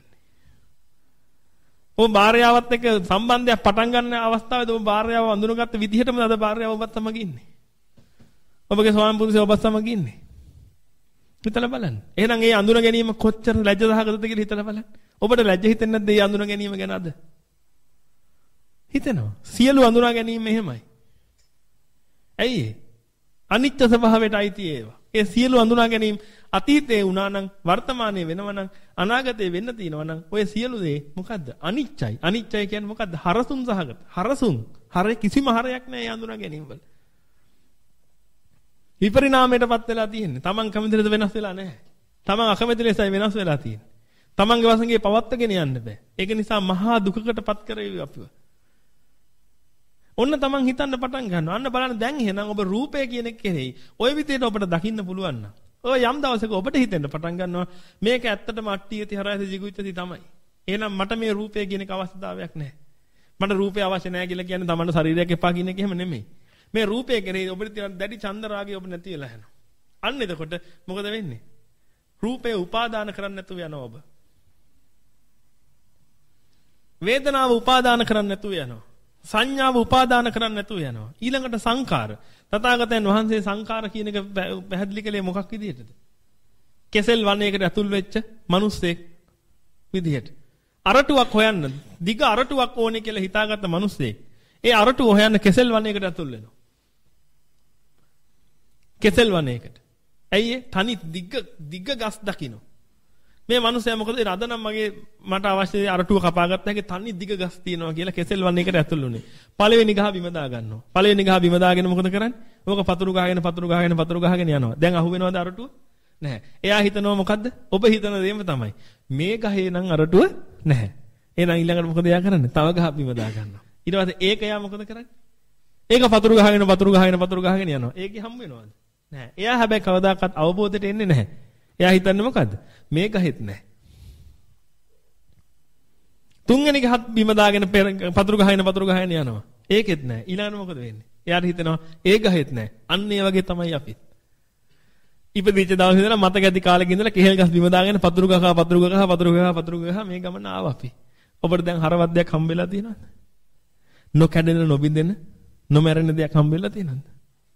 ඔබ භාර්යාවත් එක්ක සම්බන්ධයක් පටන් ගන්න අවස්ථාවේදී ඔබ භාර්යාව අඳුනගත්ත විදිහටම අද භාර්යාව ඔබත් සමග ඉන්නේ. ඔබගේ ස්වාමි පුරුෂයා ඔබත් සමග ඉන්නේ. හිතලා බලන්න. එහෙනම් ඒ අඳුන ගැනීම කොච්චර ලැජ්ජ සහගතද කියලා හිතලා බලන්න. ඔබට ලැජ්ජ හිතෙන්නේ නැද්ද මේ අඳුන ගැනීම ගැන අද? හිතෙනවා. සියලු අඳුනා ගැනීම එහෙමයි. ඇයි ඒ? අනිත්‍ය ස්වභාවයට අයිති ඒවා. ඒ සියලු අඳුනා ගැනීම අතීතයේ වුණා නම් වර්තමානයේ වෙනවා නම් අනාගතයේ වෙන්න තියෙනවා නම් ඔය සියලු දේ මොකද්ද? අනිච්චයි. අනිච්චයි කියන්නේ මොකද්ද? හරසුන් සහගත. හරසුන්. හර කිසිම හරයක් නැහැ ඒ අඳුනා ගැනීම වල. විපරිණාමයටපත් වෙලා තියෙන්නේ. Taman කැමති ලෙස වෙනස් වෙලා නැහැ. Taman අකමැති ලෙසයි වෙනස් වෙලා තියෙන්නේ. Tamanගේ වසඟේ පවත්වාගෙන යන්න බෑ. ඒක නිසා මහා දුකකටපත් කරේවි අපිව. ඔන්න තමන් හිතන්න පටන් ගන්නවා. අන්න බලන්න දැන් එහෙනම් ඔබ රූපය කියන එක කෙරෙහි ওই විදිහට ඔබට දකින්න පුළුවන් නම් ඔය යම් දවසක ඔබට හිතෙන්න පටන් ගන්නවා මේක ඇත්තටම අට්ටියති හරයති jigucchati තමයි. එහෙනම් මට මේ රූපය කියන එක අවශ්‍යතාවයක් නැහැ. මට රූපය අවශ්‍ය නැහැ කියලා කියන්නේ තමන්ගේ ශරීරයක් එපා කියන එක එහෙම නෙමෙයි. මේ රූපය කෙරෙහි ඔබට තියෙන දැඩි චන්ද රාගය ඔබ නැති වෙලා යනවා. අන්න එතකොට මොකද වෙන්නේ? රූපය උපාදාන කරන්නේ නැතුව යනවා ඔබ. වේදනාව උපාදාන කරන්නේ නැතුව යනවා. සංඥාව උපාදාන කරන්නේ නැතුව යනවා. ඊළඟට සංකාර. තථාගතයන් වහන්සේ සංකාර කියන එක පැහැදිලි කළේ මොකක් විදිහටද? කෙසෙල් වනයේකට ඇතුල් වෙච්ච මිනිස්සෙක් විදිහට. අරටුවක් හොයන්න, දිග අරටුවක් ඕනේ කියලා හිතාගත්ත මිනිස්සෙක්. ඒ අරටුව හොයන්න කෙසෙල් වනයේකට ඇතුල් වෙනවා. කෙසෙල් වනයේකට. ඇයි ඒ? තනි දිග දිග ගස් දකින්න. මේ මිනිස්සයා මොකද ඒ රද නම් මගේ මට අවශ්‍ය අරටුව කපාගත්ත හැකි තනි දිග ගස් තියෙනවා කියලා කෙසෙල් වන්නේකට ඇතුල් වුණේ. පළවෙනි ගහ බිම දා ගන්නවා. පළවෙනි ගහ බිම දාගෙන මොකද කරන්නේ? ඕක පතුරු ගහගෙන පතුරු ගහගෙන පතුරු ගහගෙන යනවා. දැන් අහු වෙනවද අරටුව? නැහැ. එයා හිතනවා මොකද්ද? ඔබ හිතන දේම තමයි. මේ ගහේ නම් අරටුව නැහැ. එහෙනම් ඊළඟට මොකද එයා කරන්නේ? තව ගහ බිම දා ගන්නවා. ඊට පස්සේ ඒක එයා මොකද කරන්නේ? ඒක පතුරු ගහගෙන පතුරු ගහගෙන පතුරු ගහගෙන යනවා. ඒකේ හම් වෙනවද? නැහැ. එයා හැබැයි කවදාකවත් අවබෝධයට එන්නේ නැහැ. එයා හිතන්නේ මොකද්ද? මේ ගහෙත් නැහැ. තුන්වෙනි ගහත් බිම දාගෙන පතුරු ගහගෙන පතුරු ගහගෙන යනවා. ඒකෙත් නැහැ. ඊළඟට මොකද වෙන්නේ? එයාට හිතෙනවා ඒ ගහෙත් නැහැ. අන්න ඒ වගේ තමයි අපිත්. ඉපදිච්ච දවසේ ඉඳලා මතක ඇති කාලෙක ඉඳලා කෙහෙල් ගස් බිම දාගෙන පතුරු ගහ පතුරු ගහ පතුරු ගහ පතුරු ගහ මේ ගමන ආවා අපි. ඔබට දැන් හරවද්දයක් හම්බෙලා තියෙනවද? නොකැඩෙන නොබින්දෙන නොමැරෙන දෙයක් හම්බෙලා තියෙනවද?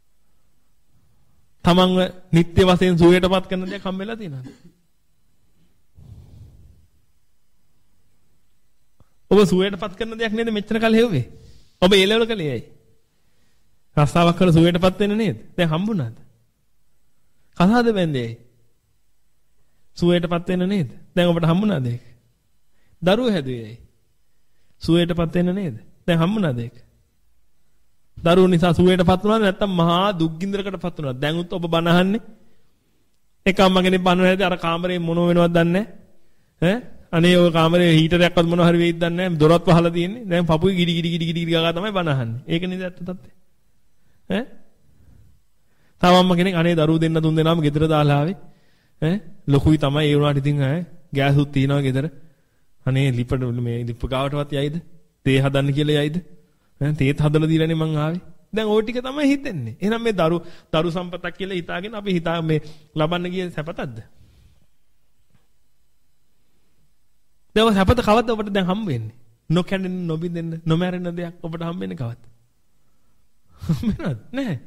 තමන්ව නිත්‍ය වශයෙන් සුවයටපත් කරන දෙයක් හම්බෙලා තියෙනවද? ඔබ සුවයටපත් කරන දෙයක් නේද මෙච්චර කල් හෙව්වේ? ඔබ ඒ ලෙවල් කලේ ඇයි? රස්සාවක් කරලා සුවයටපත් වෙන්න නේද? දැන් හම්බුණාද? කසාද බැන්දේ? සුවයටපත් වෙන්න නේද? දැන් ඔබට හම්බුණාද ඒක? දරුවෝ හැදුවේ ඇයි? සුවයටපත් වෙන්න නේද? දැන් හම්බුණාද ඒක? දරුවෝ නිසා සුවයටපත් වුණාද නැත්නම් මහා දුක්ගින්දරකටපත් වුණාද? දැන් උත් ඔබ බණ අහන්නේ. එක අම්මා කෙනෙක් බණ නැද්ද අර කාමරේ මොනව වෙනවද දන්නේ නැහැ. ඈ අනේ ඔය කාමරේ හීටරයක්වත් මොනව හරි වෙයිද දන්නේ නැහැ. දොරත් වහලා තියෙන්නේ. දැන් පපුවේ ගිඩි ගිඩි ගිඩි ගිඩි ගාලා තමයි බණ අහන්නේ. ඒක නේද ඇත්ත තත්ත්වය? ඈ තව අම්මා කෙනෙක් අනේ දරුවෝ දෙන්න තුන් දෙනාම ගෙදර දාලා ආවේ. ඈ ලොකුයි තමයි ඒ වුණාට ඉතින් ඈ ගෑසුත් තියනවා ගෙදර. අනේ ලිපට මේ ලිප ගාවටවත් යයිද? තේ හදන්න කියලා යයිද? ඈ තේත් හදලා දීලානේ මං ආවේ. දැන් ওই ටික තමයි හිතෙන්නේ. එහෙනම් මේ දරු දරු සම්පතක් කියලා හිතාගෙන අපි හිතා මේ ලබන්න ගිය සැපතක්ද? දැන් සැපත කවද්ද ඔබට දැන් හම්බ වෙන්නේ? නොකැඩෙන නොබින්දෙන්න නොමැරෙන දෙයක් ඔබට හම්බ වෙන්නේ කවද්ද? හම්බෙනවද? නැහැ.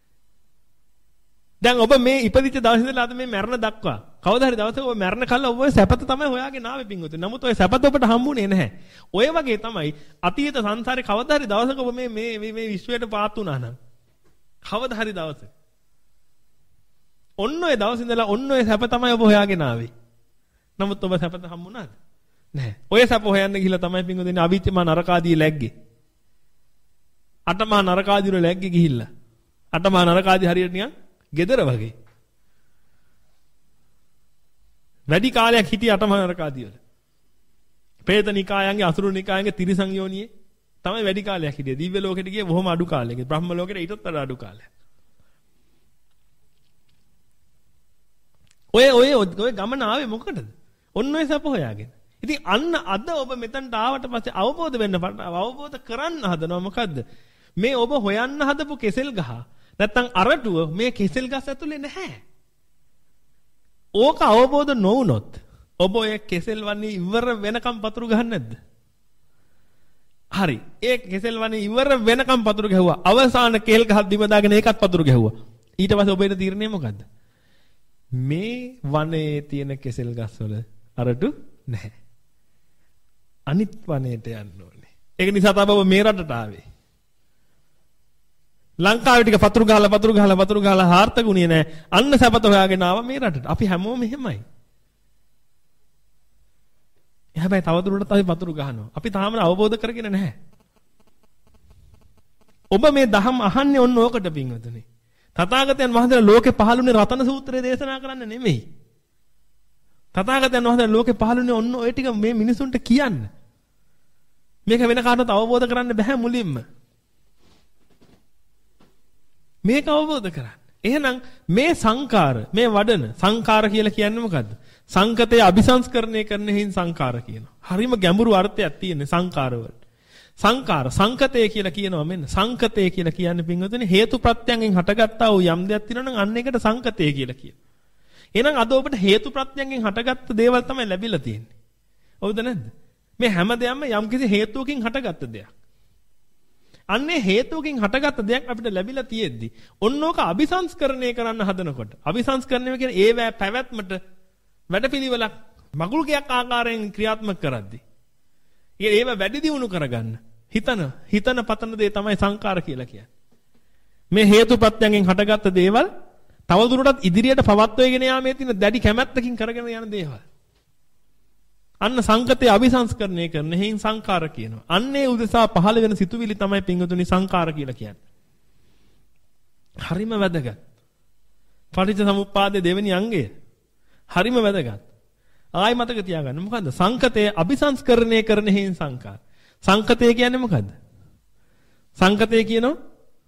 දැන් ඔබ මේ ඉපදිච්ච දවස් ඉඳලා අද මේ මරණ දක්වා කවදා හරි දවසක ඔබ මරණ කල්ලා ඔබ සැපත තමයි හොයාගෙන ආවේ පින්වතුනි. නමුත් ඔය සැපත ඔබට හම්බුනේ නැහැ. ඔය වගේ තමයි අතීත සංසාරේ කවදා හරි දවසක ඔබ මේ මේ මේ විශ්වයට පාත් වුණා නම් කවදා හරි දවසක ඔන්න ඔය දවස් ඉඳලා ඔන්න ඔය සැප තමයි ඔබ හොයාගෙන ආවේ. නමුත් ඔබ සැපත හම්බුණාද? නැහැ. ඔය සැප හොයන්න ගිහිල්ලා තමයි පින්වතුනි අවිච්චමා නරකාදී läග්ගේ. අටමා නරකාදී වල läග්ගේ ගිහිල්ලා. අටමා නරකාදී හරියට නිකන් ගෙදර වගේ. වැඩි කාලයක් හිටිය අටමහා නරකාදී වල. പ്രേත නිකායන්ගේ අසුරු නිකායන්ගේ තිරිසන් යෝනියේ තමයි වැඩි කාලයක් හිටියේ. දිව්‍ය ලෝකෙට ගියේ බොහොම අඩු කාලයක. බ්‍රහ්ම ලෝකෙට ඊටත් වඩා අඩු කාලයක්. ඔය ඔය ඔය ගමන ආවේ මොකටද? ඔන්න ඔය සප හොයාගෙන. ඉතින් අන්න අද ඔබ මෙතනට ආවට පස්සේ අවබෝධ වෙන්න අවබෝධ කරන්න හදනවා මොකද්ද? මේ ඔබ හොයන්න හදපු කෙසෙල් ගහ නැත්තම් අරටුව මේ කෙසෙල් ගස් ඇතුලේ නැහැ. ඕක අවබෝධ නොවුනොත් ඔබ ඔය කෙසෙල් වන්නේ ඉවර වෙනකම් පතුරු ගහන්නේ නැද්ද? හරි. ඒ කෙසෙල් වන්නේ ඉවර වෙනකම් පතුරු ගැහුවා. අවසාන කේල් ගහක් දිම දාගෙන ඒකත් පතුරු ගැහුවා. ඊට පස්සේ ඔබේ තීරණය මොකද්ද? මේ වනයේ තියෙන කෙසෙල් ගස්වල අරටු නැහැ. අනිත් වනයේට යන්න ඕනේ. ඒක නිසා තමයි ඔබ මේ රටට ආවේ. ලංකාවේ ටික පතුරු ගහලා පතුරු ගහලා පතුරු ගහලා හාර්ථකුණියේ නැහැ. අන්න සැපත හොයාගෙන ආවා මේ රටට. අපි හැමෝම එහෙමයි. හැබැයි තවදුරටත් අපි පතුරු ගහනවා. අපි තාම අවබෝධ කරගෙන නැහැ. ඔබ මේ දහම් අහන්නේ ඔන්න ඕකට පින්වතුනි. තථාගතයන් වහන්සේලා ලෝකේ පහළුනේ රතන සූත්‍රය දේශනා කරන්න නෙමෙයි. තථාගතයන් වහන්සේලා ලෝකේ පහළුනේ ඔන්න ඔය ටික මේ මිනිසුන්ට කියන්න. මේක වෙන කාටවත් අවබෝධ කරන්න බෑ මුලින්ම. මේක අවබෝධ කරගන්න. එහෙනම් මේ සංකාර මේ වඩන සංකාර කියලා කියන්නේ මොකද්ද? සංකතය අபிසංස්කරණය කරන හේයින් සංකාර කියනවා. හරිම ගැඹුරු අර්ථයක් තියෙන සංකාර වලට. සංකාර සංකතය කියලා කියනවා මෙන්න. සංකතය කියලා කියන්නේ පින්වතුනි හේතු ප්‍රත්‍යයෙන් හටගත්තා වූ යම් දෙයක් තියෙනවා නම් අන්න ඒකට සංකතය කියලා කියනවා. එහෙනම් අද ඔබට හේතු ප්‍රත්‍යයෙන් හටගත්ත දේවල් තමයි ලැබිලා තියෙන්නේ. හවුද නැද්ද? මේ හැම දෙයක්ම යම්කිසි හේතුවකින් හටගත්ත දෙයක්. අන්නේ හේතුවකින් හටගත්ත දෙයක් අපිට ලැබිලා තියෙද්දි ඔන්නෝක අபிසංස්කරණය කරන්න හදනකොට අபிසංස්කරණය කියන්නේ ඒවැ පැවැත්මට වැඩපිළිවෙලක් මගුල්කයක් ආකාරයෙන් ක්‍රියාත්මක කරද්දි ඒව වැඩි දියුණු කරගන්න හිතන හිතන පතන දේ තමයි සංකාර කියලා කියන්නේ. මේ හේතුපත්‍යයෙන් හටගත්ත දේවල් තවදුරටත් ඉදිරියට පවත්වාගෙන යාමේ තියෙන දැඩි කැමැත්තකින් කරගෙන යන දේවල්. අන්න සංකතය අபிසංස්කරණය කරන හේයින් සංකාර කියනවා. අන්නේ උදෙසා පහළ වෙන සිතුවිලි තමයි පිංගුතුනි සංකාර කියලා කියන්නේ. හරිම වැදගත්. පටිච්චසමුප්පාදයේ දෙවෙනි අංගය. හරිම වැදගත්. ආයි මතක තියාගන්න. මොකද්ද? සංකතය අபிසංස්කරණය කරන හේයින් සංකාර. සංකතය කියන්නේ මොකද්ද? සංකතය කියනවා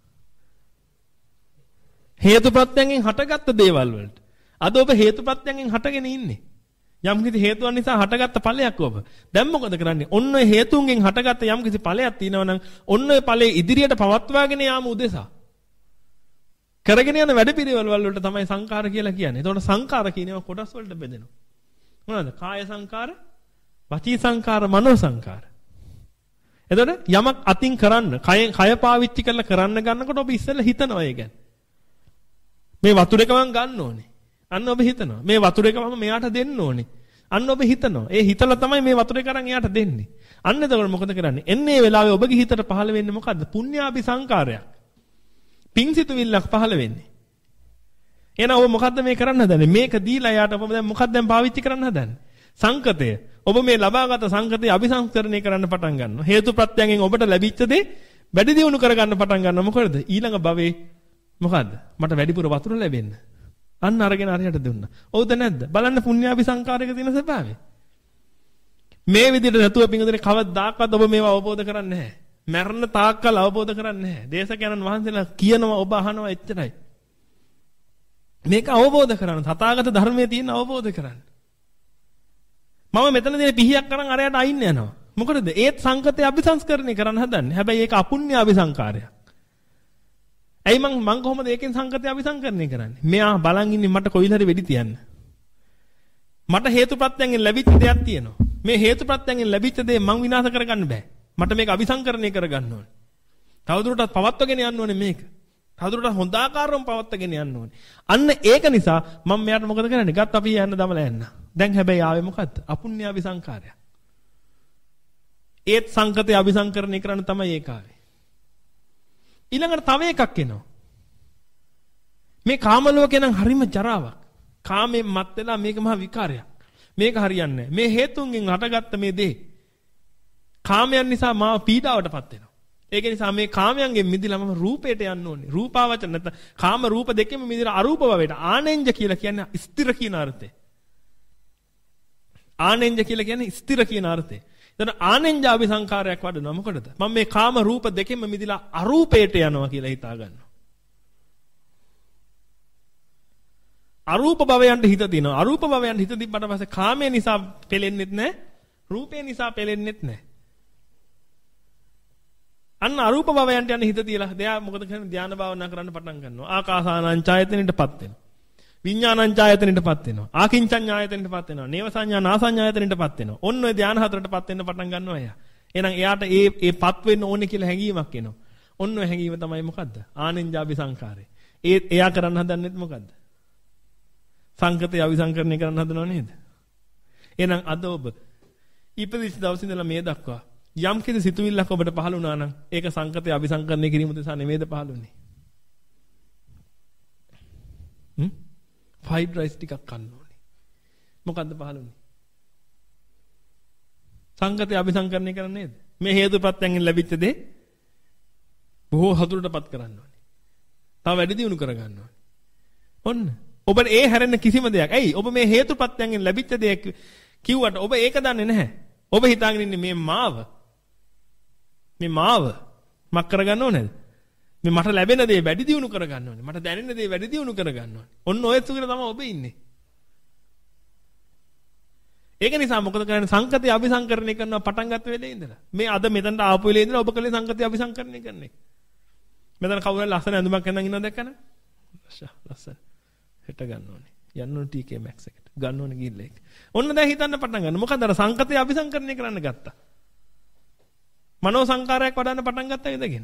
හේතුප්‍රත්‍යයෙන් හටගත්ත දේවල් වලට. අද ඔබ හේතුප්‍රත්‍යයෙන් හටගෙන ඉන්නේ. යම් කිසි හේතුවක් නිසා හටගත්ත ඵලයක් ඔබ. දැන් මොකද කරන්නේ? ඔන්න ඔය හේතුන්ගෙන් හටගත්ත යම් කිසි ඵලයක් තියෙනවා නම් ඔන්න ඔය ඵලයේ ඉදිරියට පවත්වාගෙන යාම උදෙසා කරගෙන යන වැඩපිළිවෙල වලට තමයි සංකාර කියලා කියන්නේ. ඒතකොට සංකාර කියනවා කොටස් වලට බෙදෙනවා. මොනවාද? කාය සංකාර, වචී සංකාර, මනෝ සංකාර. එතකොට යමක් අතින් කරන්න, කය කය පාවිච්චි කරලා කරන්න ගන්නකොට ඔබ ඉස්සෙල්ලා හිතනවා ඒ ගැන. මේ වතුර එක මං ගන්න ඕනේ. අන්න ඔබ හිතනවා. මේ වතුර එක මම මෙයාට දෙන්න ඕනේ. අන්න ඔබ හිතනවා. ඒ හිතලා තමයි මේ වතුර එක අරන් එයාට දෙන්නේ. අන්න එතකොට මොකද කරන්නේ? එන්නේ වෙලාවේ ඔබගේ හිතට පහළ වෙන්නේ මොකද්ද? පුණ්‍යාභි සංකාරයක්. පිංසිතුවිල්ලක් පහළ වෙන්නේ. එහෙනම් ඔබ මොකද්ද මේ කරන්න හදන්නේ? මේක දීලා යාට ඔබ දැන් මොකක්ද දැන් පාවිච්චි කරන්න හදන්නේ? සංකතය. ඔබ මේ ලබාගත් සංකතය අபிසංස්කරණය කරන්න පටන් ගන්නවා. හේතු ප්‍රත්‍යයෙන් ඔබට ලැබිච්ච දේ වැඩි දියුණු කරගන්න පටන් ගන්නවා. මොකද? ඊළඟ භවයේ මොකද්ද? මට වැඩිපුර වතුර ලැබෙන්න. අන්න අරගෙන අරයට දුන්නා. ඔව්ද නැද්ද? බලන්න පුණ්‍යාභි සංකාරයක තියෙන ස්වභාවය. මේ විදිහට නැතුව පිංගුදේ කවදාකවත් ඔබ මේව අවබෝධ කරන්නේ නැහැ. මරණ තාක්කල් අවබෝධ කරන්නේ නැහැ. දේශකයන්න් වහන්සේලා කියනවා ඔබ අහනවා එච්චරයි. මේක අවබෝධ කරගන්න. තථාගත ධර්මයේ තියෙන අවබෝධ කරගන්න. මම මෙතනදී පිහියක් කරන් අරයට අයින්න යනවා. මොකටද? ඒත් සංකතය අபிසංස්කරණය කරන්න හදන්නේ. හැබැයි ඒක අපුණ්‍ය අபிසංකාරයක්. ඇයි මං මං කොහොමද ඒකෙන් සංකතය අபிසංකරණය කරන්නේ? මෙයා බලන් ඉන්නේ මට කොයිල හරි වෙඩි තියන්න. මට හේතුප්‍රත්‍යයෙන් ලැබිච්ච දෙයක් තියෙනවා. මේ හේතුප්‍රත්‍යයෙන් ලැබිච්ච දේ මං විනාශ කරගන්න බෑ. මට මේක අபிසංකරණය කරගන්න ඕනේ. තවදුරටත් පවත්වගෙන යන්න ඕනේ මේක. තවදුරටත් හොඳ ආකාරව පවත්වගෙන යන්න ඕනේ. අන්න ඒක නිසා මම මෙයාට මොකද කරන්නේ? ගත් අපි යන්න දමලා යන්න. දැන් හැබැයි ආවේ මොකද්ද? අපුණ්‍ය අபிසංකාරය. ඒත් සංකතය අபிසංකරණය කරන්න තමයි ඒක ආවේ. ඊළඟට තව එකක් එනවා. මේ කාම ලෝකේ නම් හරිම ජරාවක්. කාමයෙන් මත් වෙලා මේක මහා විකාරයක්. මේක හරියන්නේ නැහැ. මේ හේතුන්ගෙන් හටගත්ත මේ දේ කාමයන් නිසා මාව පීඩාවටපත් වෙනවා. ඒක නිසා මේ කාමයන්ගෙන් මිදලා මම රූපයට යන්න ඕනේ. රූපාවචර නැත්නම් කාම රූප දෙකෙම මිදලා අරූප භවයට. ආනෙන්ජ කියලා කියන්නේ ස්ථිර කියන අර්ථය. ආනෙන්ජ කියලා කියන්නේ ස්ථිර කියන අර්ථය. එතන ආනෙන්ජාභි සංකාරයක් වඩනවා. මොකටද? මම මේ කාම රූප දෙකෙම මිදලා අරූපයට යනවා කියලා හිතා ගන්නවා. අරූප භවයන්ට හිත දිනවා. අරූප භවයන්ට හිත දිබ්බට පස්සේ කාමයේ නිසා පෙලෙන්නෙත් නැහැ. රූපේ නිසා පෙලෙන්නෙත් නැහැ. අන්න අරූප භවයන්ට යන හිත තියලා දෙයා මොකද කරන්නේ? ධානා භාවනා කරන්න පටන් ගන්නවා. ආකාසානං ඡායතනෙටපත් වෙනවා. විඥානං ඡායතනෙටපත් වෙනවා. ආකින්චඤ්ඤ ආයතනෙටපත් වෙනවා. නේව සංඥා නාසඤ්ඤායතනෙටපත් වෙනවා. ඔන්න ඔය ධානා හතරටපත් වෙන්න පටන් ගන්නවා එයා. එහෙනම් එයාට ඒ ඒපත් වෙන්න ඕනේ කියලා හැඟීමක් එනවා. ඔන්න ඔය හැඟීම තමයි මොකද්ද? ආනෙන්ජාභි සංකාරය. ඒ එයා කරන්න හදන්නේත් මොකද්ද? සංකතය අවිසංකරණය කරන්න හදනව නේද? එහෙනම් අද ඔබ ඉපදිච්ච දවසේ ඉඳලා මේ දක්වා යම් කිසි සිතුවිල්ලක් ඔබට පහළ වුණා නම් ඒක සංකතය අවිසංකරණය කිරීම නිසා නෙමෙයිද පහළ වුනේ? හ්ම්? ෆ්‍රයිඩ් රයිස් ටිකක් කන්න ඕනේ. මොකද්ද පහළ වුනේ? සංකතය අවිසංකරණය කරන්නේ නේද? මේ හේතුප්‍රත්‍යයෙන් ලැබිච්ච දේ බොහෝ හතුරටපත් කරන්න ඕනේ. තව වැඩි දියුණු කරගන්න ඕනේ. ඔන්න. ඔබට ඒ හැරෙන්න කිසිම දෙයක්. ඇයි? ඔබ මේ හේතුප්‍රත්‍යයෙන් ලැබිච්ච දේ කිව්වට ඔබ ඒක දන්නේ නැහැ. ඔබ හිතාගෙන ඉන්නේ මේ මාව මේ මාව මක් කරගන්න ඕනේද? මේ මට ලැබෙන දේ වැඩි දියුණු කරගන්න ඕනේ. මට දැනෙන දේ වැඩි දියුණු කරගන්න ඕනේ. ඔන්න ඔය තුගල තමයි ඔබ ඉන්නේ. ඒක නිසා මොකද කරන්නේ? සංකතය අபிසංකරණය කරනවා පටන් ගන්න වෙලේ ඉඳලා. මේ අද මෙතනට ආපු වෙලේ ඉඳලා ඔබ කලේ සංකතය අபிසංකරණය කරන එක. මෙතන කවුරු හරි ලස්සන ඇඳුමක් ඇඳන් ඉන්නවද දැක්කම? ලස්සන. හෙට ගන්න ඕනේ. යන්න ඕනේ ටී.කේ මැක්ස් එකට. ගන්න ඕනේ ගිහිල්ලා ඒක. ඔන්න දැන් හිතන්න පටන් ගන්න. මොකද අර සංකතය අபிසංකරණය කරන්න ගත්තා. මනෝ සංකාරයක් වඩන්න පටන් ගත්තා ඉඳගෙන.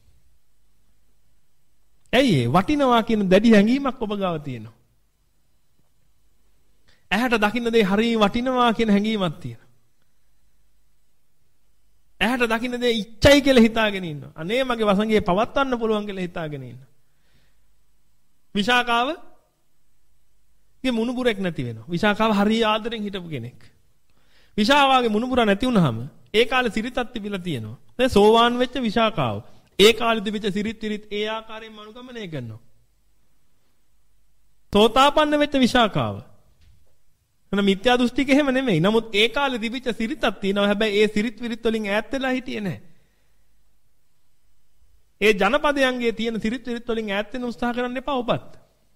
ඇයි ඒ වටිනවා කියන දැඩි හැඟීමක් ඔබ ගාව තියෙනවා. ඇහැට දකින්න දේ හරිය වටිනවා කියන හැඟීමක් තියෙනවා. ඇහැට දකින්න දේ ඉච්චයි කියලා හිතාගෙන ඉන්නවා. අනේ මගේ වසඟේ පවත්වන්න පුළුවන් කියලා හිතාගෙන ඉන්නවා. විශාකාව ගේ මුණුබුරෙක් නැති වෙනවා. විශාකාව හරිය ආදරෙන් හිටපු කෙනෙක්. විශාකාවගේ මුණුබුර නැති වුනහම ඒ කාලේ සිරිතක් තිබිලා තියෙනවා. දැන් සෝවාන් වෙච්ච විශාකාව ඒ කාලේ තිබිච්ච සිරිත් විරිත් ඒ ආකාරයෙන් මනුගමනය කරනවා. තෝතාපන්න වෙච්ච විශාකාව එන මිත්‍යා දෘෂ්ටික එහෙම නෙමෙයි. නමුත් ඒ කාලේ තිබිච්ච සිරිතක් තියෙනවා. හැබැයි ඒ සිරිත් විරිත් වලින් ඈත් වෙලා හිටියේ නැහැ. ඒ ජනපදයන්ගේ තියෙන සිරිත් විරිත් වලින් ඈත් වෙන්න උත්සාහ කරන්න එපා ඔබත්.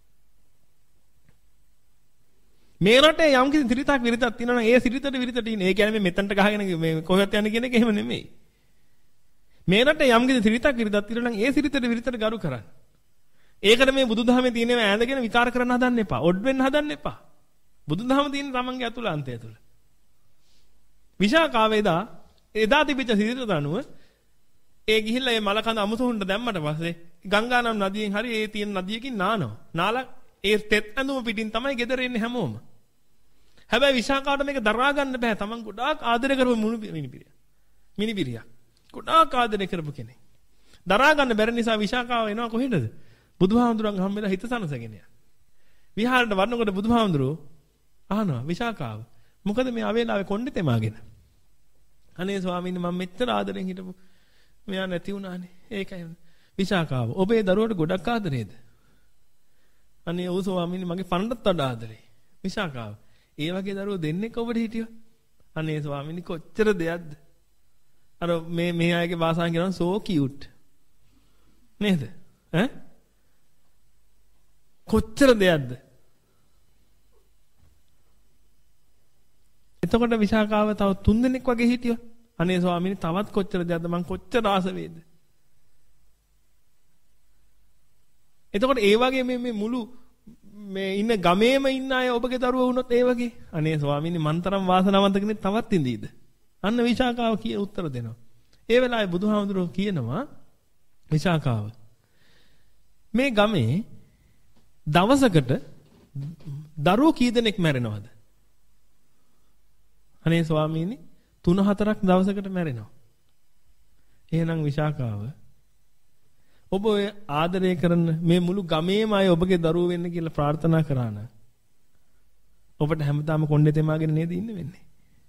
මේ රටේ යම් කිසි සිරිතක් විරිතක් තියෙනවා නම් ඒ සිරිතට විරිතට ඉන්නේ. ඒ කියන්නේ මේ මෙතනට ගහගෙන මේ කොහෙවත් යන්න කියන එක එහෙම නෙමෙයි. මේ රටේ යම් කිසි සිරිතක් විරිතක් තියෙනවා නම් ඒ සිරිතට විරිතට ගරු කරන්න. ඒකට මේ බුදුදහමේ තියෙනවා ඈඳගෙන විකාර කරන්න හදන්න එපා. ඔඩ් වෙන්න හදන්න එපා. බුදුදහම තියෙන තමන්ගේ අතුලාන්තය තුල. විශාකාවේදා එදා තිබිච්ච සිරිතට අනුව ඒ ගිහිල්ලා මේ මලකඳ අමුතුහුන්ට දැම්මට පස්සේ ගංගානම් නදියෙන් හරි ඒ තියෙන නදියකින් නානවා. නාලා ඒ තෙත් ඇඳුම පිටින් තමයි ගෙදර එන්නේ හැමෝම. හැබැයි විශාකාවට මේක දරා ගන්න බෑ. තමන් ගොඩාක් ආදරය කරපු මිනිපිරිය. මිනිපිරියක්. ගොඩාක් ආදරය කරපු කෙනෙක්. දරා ගන්න බැරි නිසා විශාකාව එනවා කොහෙටද? බුදුහාමුදුරන් හම්බෙලා හිත සනසගෙන යන. විහාරයට වරනකොට බුදුහාමුදුරෝ අහනවා විශාකාව මොකද මේ අවේලාවේ කොණ්ඩේ තෙමාගෙන? අනේ ස්වාමීනි මම මෙච්චර ආදරෙන් හිටපු මෙයා නැති වුණානේ. ඒකයි විශාකාව ඔබේ දරුවට ගොඩක් ආදරේද? අනේ ඔව් ස්වාමීනි මගේ පණ්ඩත් වඩා ආදරේ. විශාකාව ඒ වගේ දරුවෝ දෙන්නෙක් ඔබට හිටියොත් අනේ ස්වාමීනි කොච්චර දෙයක්ද? අර මේ මේ අයගේ භාෂාවෙන් කියනවා so cute නේද? ඈ කොච්චර දෙයක්ද? එතකොට විශාකාව තව තුන් දෙනෙක් වගේ හිටියෝ. අනේ ස්වාමීනි තවත් කොච්චර දෙයක්ද මං කොච්චර ආස වේද. එතකොට ඒ වගේ මේ මේ මුළු මේ ඉන්න ගමේම ඉන්න අය ඔබගේ දරුවෝ වුණොත් ඒ වගේ. අනේ ස්වාමීනි මන් තරම් වාසනාවන්ත කෙනෙක් තවත් ඉඳීද? අන්න විශාකාව කියන උත්තර දෙනවා. ඒ වෙලාවේ බුදුහාමුදුරුවෝ කියනවා විශාකාව මේ ගමේ දවසකට දරුවෝ කී දෙනෙක් මැරෙනවද? අනේ ස්වාමීනි තුන හතරක් දවසකට මැරෙනවා. එහෙනම් විශාකාව ඔබ ඔය ආදරය කරන මේ මුළු ගමේම අය ඔබගේ දරුවෝ වෙන්න කියලා ප්‍රාර්ථනා කරා නම් ඔබට හැමදාම කොණ්ඩේ තෙමාගෙන නේද ඉන්න වෙන්නේ.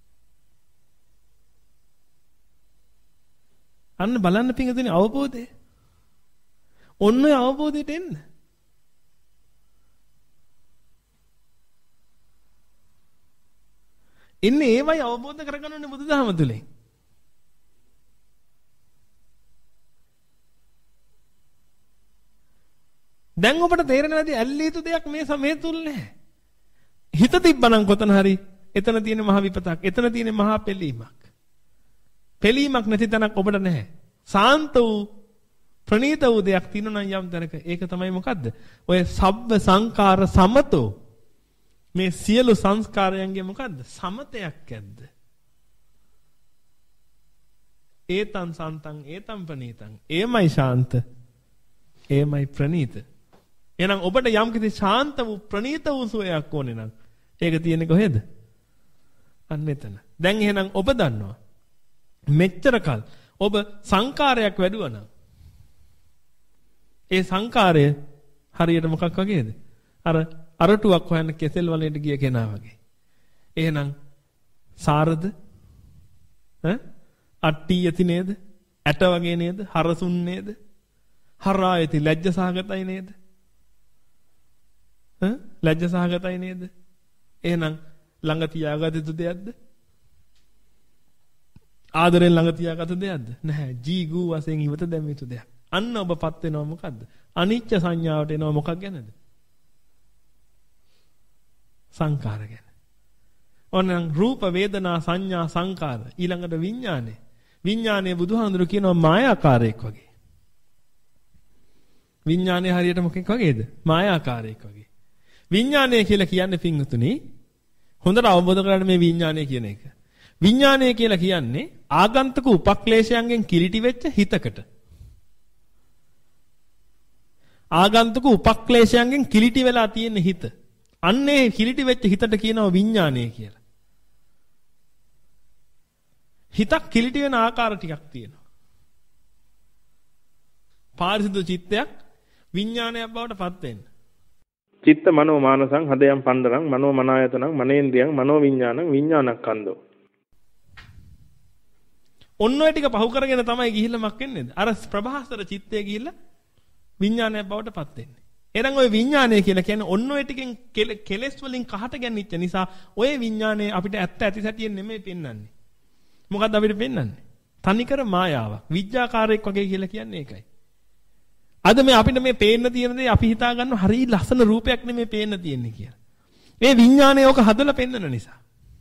අන්න බලන්න පිංගුතුනි අවබෝධය. ඔන්න ඔය අවබෝධයට එන්න. ඉන්නේ ඒවයි අවබෝධ කරගන්න ඕනේ බුදුදහම තුලින්. දැන් ඔබට තේරෙන්නේ නැති ඇල්ලිය යුතු දෙයක් මේ සමය තුල නැහැ. හිත තිබ්බනම් කොතන හරි එතන තියෙන මහ විපතක්, එතන තියෙන මහා පෙළීමක්. පෙළීමක් නැති තැනක් ඔබට නැහැ. සාන්ත වූ ප්‍රණීත වූ දෙයක් තියෙනවා නම් යම් තැනක ඒක තමයි මොකද්ද? ඔය සබ්බ සංකාර සමතෝ. මේ සියලු සංස්කාරයන්ගේ මොකද්ද? සමතයක් ඇද්ද? ඒතං සන්තං ඒතං ප්‍රණීතං. ඒමයි ශාන්ත. ඒමයි ප්‍රණීත. එහෙනම් ඔබට යම් කිසි ශාන්ත වූ ප්‍රණීත වූ සුවයක් ඕනේ නම් ඒක තියෙන්නේ කොහෙද? අන්න එතන. දැන් එහෙනම් ඔබ දන්නවා මෙච්චර කල් ඔබ සංකාරයක් වැඩුවා නම් ඒ සංකාරය හරියට මොකක් වගේද? අර අරටුවක් හොයන්න කෙසෙල් වලට ගිය කෙනා වගේ. එහෙනම් සාරද? ඈ? අට්ටි යති නේද? ඇට වගේ නේද? හරසුන් නේද? හරා යති ලැජ්ජ සහගතයි නේද? ඈ? ලැජ්ජ සහගතයි නේද? එහෙනම් ළඟ තියාගත යුතු දෙයක්ද? ආදරෙන් ළඟ තියාගත දෙයක්ද? නැහැ. ජීගූ වශයෙන් ඉවත දැමිය යුතු දෙයක්. අන්න ඔබපත් වෙනවා මොකද්ද? අනිච්ච සංඥාවට එනවා මොකක් ගැනද? සංකාර ගැන. ඔන්නම් රූප වේදනා සංඥා සංකාර ඊළඟට විඥානේ. විඥානේ බුදුහාඳුරු කියනවා මායාකාරයක් වගේ. විඥානේ හරියට මොකෙක් වගේද? මායාකාරයක් වගේ. විඥානය කියලා කියන්නේ පින්වතුනි හොඳට අවබෝධ කරගන්න මේ විඥානය කියන එක. විඥානය කියලා කියන්නේ ආගන්තුක උපක්ලේශයන්ගෙන් කිලිටි වෙච්ච හිතකට. ආගන්තුක උපක්ලේශයන්ගෙන් කිලිටි වෙලා තියෙන හිත. අන්නේ කිලිටි වෙච්ච හිතට කියනවා විඥානය කියලා. හිතක් කිලිටි වෙන ආකාර ටිකක් තියෙනවා. පාරිශුද්ධ චිත්තයක් විඥානයක් බවට පත් වෙන්න. චිත්ත මනෝ මානසං හදයන් පණ්ඩරං මනෝ මනායතනං මනේන්ද්‍රියං මනෝ විඥානං විඥානක්ඛන්தோ. ඔන්න ඔය ටික පහු කරගෙන තමයි ගිහිල්ලා මක් වෙන්නේද? අර ප්‍රභාසර චිත්තය ගිහිල්ලා විඥානයක් බවට පත් වෙන්නේ. එහෙනම් ওই විඥානය කියලා කියන්නේ ඔන්න ඔය ටිකෙන් කෙලෙස් වලින් කහට ගැන්නිච්ච නිසා ඔය විඥානය අපිට ඇත්ත ඇති සැටියෙන් නෙමෙයි පෙන්වන්නේ. මොකද්ද අපිට පෙන්වන්නේ? තනිකර මායාවක්. විඥාකාරයක් වගේ කියලා කියන්නේ ඒකයි. අද මේ අපිට මේ පේන්න තියෙන දේ අපි හිතා ගන්න හරි ලස්සන රූපයක් නෙමෙයි පේන්න තියෙන්නේ කියලා. මේ විඥානය ඔක හදලා පෙන්වන නිසා.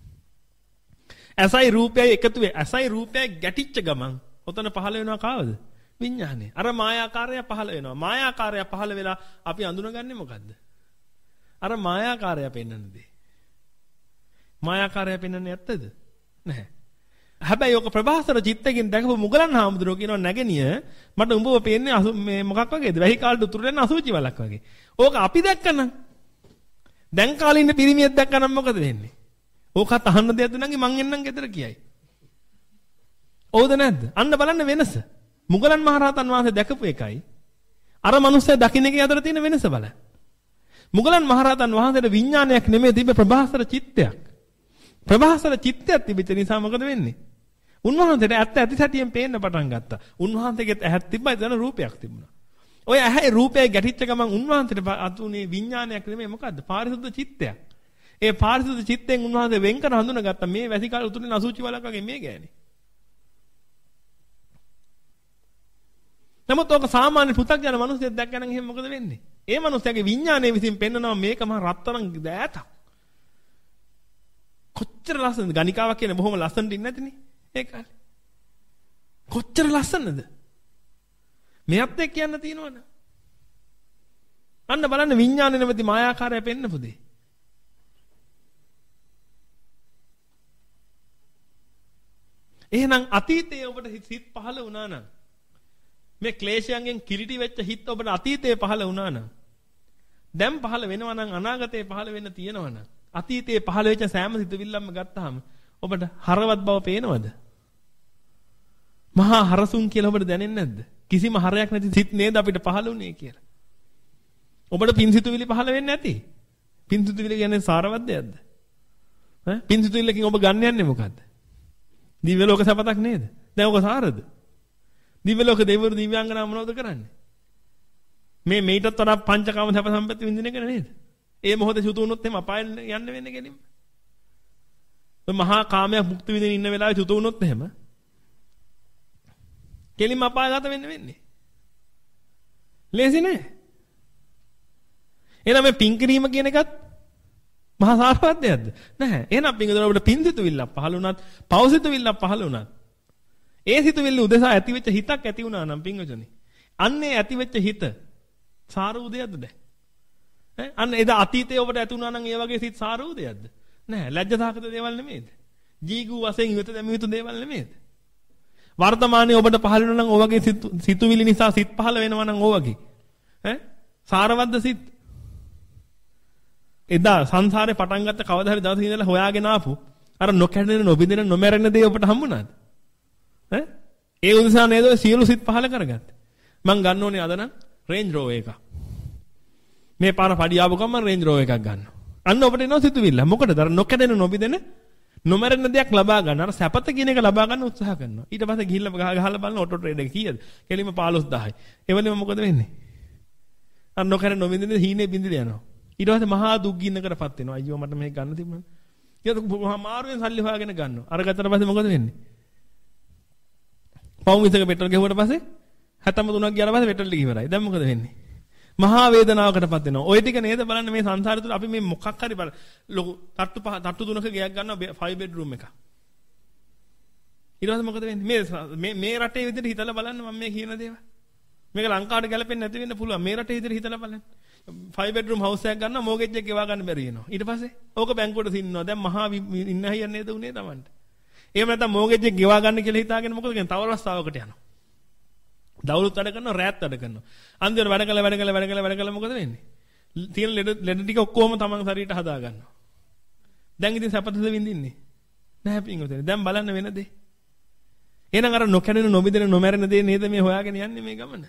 ඇසයි රූපයයි එකතු වෙ ඇසයි රූපයයි ගැටිච්ච ගමන් ඔතන පහළ වෙනවා කාවද? විඥානේ. අර මායාකාරය පහළ වෙනවා. මායාකාරය පහළ වෙලා අපි අඳුනගන්නේ මොකද්ද? අර මායාකාරය පෙන්වන දේ. මායාකාරය පෙන්වන්නේ ඇත්තද? නැහැ. හැබැයි ඔක ප්‍රභාසර චිත්තයෙන් දැකපු මුගලන් හාමුදුරුවෝ කියනවා නැගණිය මට උඹව පේන්නේ මේ මොකක් වගේද? වැහි කාලේ උතුරු යන අසුචි වලක් වගේ. ඕක අපි දැක්කනම් දැන් කාලේ ඉන්න පිරිමියෙක් දැක්කනම් මොකද වෙන්නේ? ඕකත් අහන්න දෙයක්ද නැන්ගේ මං එන්නම් ගෙදර කියයි. ඕද නැද්ද? අන්න බලන්න වෙනස. මුගලන් මහරහතන් වහන්සේ දැකපු එකයි අර මිනිස්සයා දකින්න එකේ අතර තියෙන වෙනස බලන්න. මුගලන් මහරහතන් වහන්සේට විඥානයක් නෙමෙයි තිබ්බ ප්‍රභාසර චිත්තයක්. ප්‍රභාසර චිත්තයක් තිබිච්ච නිසා මොකද වෙන්නේ? උන්වහන්සේට ඇත්ත ඇති සැටියෙන් පේන්න පටන් ගත්තා. උන්වහන්සේගෙත් ඇහක් තිබ්බයි එතන රූපයක් තිබුණා. ඔය ඇහැ රූපයයි ගැටිච්ච ගමන් උන්වහන්සේට අතුනේ විඥානයක් නෙමෙයි මොකද්ද? පාරිශුද්ධ චිත්තයක්. ඒ පාරිශුද්ධ චිත්තෙන් උන්වහන්සේ වෙන් කර හඳුනගත්තා මේ වැසිකාල උතුරින් අසුචි වලක් වගේ මේ ගෑනේ. නමුත් ඔක සාමාන්‍ය පු탁ජන මිනිස්සෙක් දැක්කනම් එහෙම මොකද වෙන්නේ? ඒ මිනිස්යාගේ විඥානයේ විසින් පෙන්නනවා මේක මහ රත්තරන් දෑතක්. කොච්චර ලස්සනද ගණිකාවක් කියන බොහොම ලස්සනට ඉන්නේ නැතිනේ ඒ කාලේ. කොච්චර ලස්සනද? මෙයත් එක්ක කියන්න තියෙනවනේ. අන්න බලන්න විඥානේ නැමැති මායාකාරය පෙන්නපු දෙය. එහෙනම් අතීතයේ ඔබට හිත පහළ වුණා නම් මේ ක්ලේශයන්ගෙන් කිලිටි වෙච්ච හිත ඔබට අතීතයේ පහළ වුණා නම් දැන් පහළ වෙනවා නම් අනාගතයේ පහළ වෙන්න තියෙනවා නම් අතීතයේ පහළ වෙච්ච සෑම සිතුවිල්ලක්ම ගත්තාම ඔබට හරවත් බව පේනවද? මහා හරසුන් කියලා ඔබට දැනෙන්නේ නැද්ද? කිසිම හරයක් නැති සිත් නේද අපිට පහළ වුණේ කියලා. ඔබට පින්සිතුවිලි පහළ වෙන්නේ නැති. පින්සිතුවිලි කියන්නේ සාරවත් දෙයක්ද? ඈ පින්සිතුවිල්ලකින් ඔබ ගන්න යන්නේ මොකද්ද? දිව්‍ය ලෝක සපතක් නේද? දැන් ඔක සාරද? දිව්‍ය ලෝක දෙවිවරු දිව්‍යාංගනා මොනවද කරන්නේ? මේ මේටත් වඩා පංචකාම සැප සම්පatti විඳින එක නේද? ඒ මොහොතේ සුතු වුණොත් එහෙම අපාය යන්න වෙන්නේ කෙලින්ම. ඔය මහා කාමයක් මුක්ති විඳින ඉන්න වෙලාවේ සුතු වුණොත් එහෙම කෙලින්ම අපායගත වෙන්න වෙන්නේ. ලේසි නෑ. එහෙනම් මේ පින් කිරීම කියන එකත් මහා සාරවත් දෙයක්ද? නැහැ. එහෙනම් පින්කදර අපිට පින්සිතුවිල්ලක් පහළ වුණත්, පෞසිතුවිල්ලක් පහළ වුණත්, ඒ සිතුවිල්ල උදෙසා ඇතිවෙච්ච හිතක් ඇති වුණා නම් පින්වතුනි. අන්නේ ඇතිවෙච්ච හිත සාර වූ දෙයක්ද දැන්? ඈ අන්න එදා අතීතයේ ඔබට ඇති වුණා නම් ඒ වගේ සිත් සාර වූ දෙයක්ද? නැහැ. ලැජ්ජාසහගත දේවල් නෙමෙයිද? ජීගු වශයෙන් ඉවත දැමිය යුතු දේවල් නෙමෙයිද? වර්තමානයේ ඔබට පහළ වෙනවා නම් ඔය වගේ සිතුවිලි නිසා සිත් පහළ වෙනවා නම් ඔය වගේ. ඈ සාරවත්ද සිත්? එදා සංසාරේ පටන් ගත්ත කවදා හරි දවසක ඉඳලා හොයාගෙන ආපු අර නොකැඩෙන නොබිඳෙන නොමැරෙන දේ ඔබට හම්බුණාද? ඈ ඒ උදෙසා නේද සියලු සිත් පහළ කරගත්තේ. මං ගන්න ඕනේ අද නම් රේන්ජ් රෝවර් එකක්. මේ පාර පඩි ආපු ගමන් මම රේන්ජ් රෝවර් එකක් ගන්නවා. අන්න ඔබට එනවා සිතුවිල්ල. මොකටද? අර නොකැඩෙන නොබිඳෙන නොමැරෙන දෙයක් ලබා ගන්න. අර සැපත කියන එක ලබා ගන්න උත්සාහ කරනවා. ඊට පස්සේ ගිහිල්ලා ගහ ගහලා බලන ඔටෝ ට්‍රේඩ් එක කීයද? කෙලිම පහළොස් දහසයි. එවලෙම මොකද වෙන්නේ? අර නොකැඩෙන නොබිඳෙන හීනේ බින්දිලා යනවා. ඊට පස්සේ මහා දුක් ගින්නකටපත් වෙනවා. අයියෝ මට මේක ගන්න තිබුණා. ඊට මාරුවෙන් සල්ලි හොයාගෙන ගන්නවා. අර ගත්තට පස්සේ මොකද වෙන්නේ? පවුම් විසක පෙට්‍රල් ගෙවුවට පස්සේ හැත්තෑ තුනක් ගියාට පස්සේ පෙට්‍රල් ටික ඉවරයි. දැන් මොකද වෙන්නේ? මහා වේදනාවකටපත් වෙනවා. ඔය ටික නේද බලන්න මේ සංසාරය තුළ අපි මේ මොකක් හරි බල ලොකු තට්ටු පහ තට්ටු තුනක ගයක් ගන්නවා ෆයිව් බෙඩ්රූම් එකක්. ඊට පස්සේ මොකද වෙන්නේ? මේ මේ මේ රටේ විදිහට හිතලා බලන්න මම මේ කියන දේවල්. මේක ලංකාවට ගැලපෙන්නේ නැති වෙන්න පුළුවන්. මේ රටේ විදිහට හිතලා බලන්න. ෆයිව් බෙඩ්රූම් හවුස් එකක් ගන්නවා මෝගේජ් එක ගෙවා ගන්න බැරි වෙනවා. ඊට පස්සේ ඕක බැංකුවට සින්නවා. දැන් මහා ඉන්න හයියක් නේද උනේ Tamanට. එහෙම නැත්නම් මෝගේජ් එක ගෙවා ගන්න කියලා හිතාගෙන මොකද කියන්නේ? තව රස්සාවකට යනවා. දවල්ුත් වැඩ කරනවා රැත් වැඩ කරනවා. අන්තිමට වැඩ කළ වැඩ කළ වැඩ කළ වැඩ කළ මොකද වෙන්නේ? තියෙන ලෙඩ ලෙඩ ටික ඔක්කොම Taman ශරීරයට හදා ගන්නවා. දැන් ඉතින් සැපතද විඳින්නේ? නැහැ පින්වතුනි. දැන් බලන්න වෙන දේ. එහෙනම් අර නොකැඩෙන නොබිදෙන නොමැරෙන දේ නේද මේ හොයාගෙන යන්නේ මේ ගමන?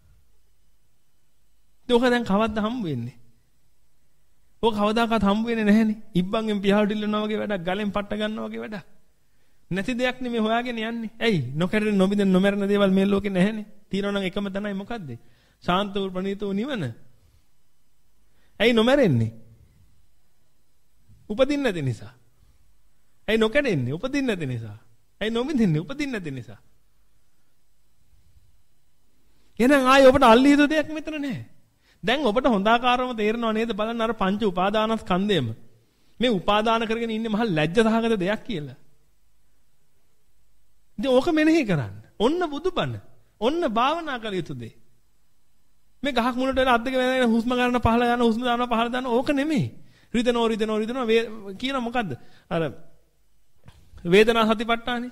ඒක දැන් කවද්ද හම්බ වෙන්නේ? ඔක කවදාකවත් හම්බ වෙන්නේ නැහනේ. ඉබ්බන්ගෙන් පියාට ඉල්ලනවා වගේ වැඩක්, ගලෙන් පට්ට ගන්නවා වගේ වැඩක්. නැති දෙයක් නෙමෙයි හොයාගෙන යන්නේ. ඇයි? නොකැඩෙන නොබිදෙන නොමැරෙන දේවල් මේ ලෝකේ නැහැනේ. තියෙනවා නම් එකම තැනයි මොකද්ද? ශාන්ත වූ ප්‍රණීත වූ නිවන. ඇයි නොමැරෙන්නේ? උපදින්න නැති නිසා. ඇයි නොකැඩෙන්නේ? උපදින්න නැති නිසා. ඇයි නොබින්දින්නේ? උපදින්න නැති නිසා. එහෙනම් ආයේ ඔබට අල්ලී යුතු දෙයක් මෙතන නැහැ. දැන් ඔබට හොඳාකාරවම තේරෙනව නේද බලන්න අර පංච උපාදානස්කන්ධයම. මේ උපාදාන කරගෙන ඉන්නේ මහ ලැජ්ජසහගත දෙයක් කියලා. ඉතින් ඕක මෙනෙහි කරන්න. ඔන්න බුදුබණ. ඔන්න භාවනා කළ යුතු දෙය. මේ ගහක් මුලට වෙලා අද්දක වෙන හුස්ම ගන්න පහළ යන හුස්ම දානවා පහළ දානවා ඕක නෙමෙයි. රිදෙනෝ රිදෙනෝ රිදෙනෝ කියන මොකද්ද? අර වේදනා සතිපට්ඨානේ.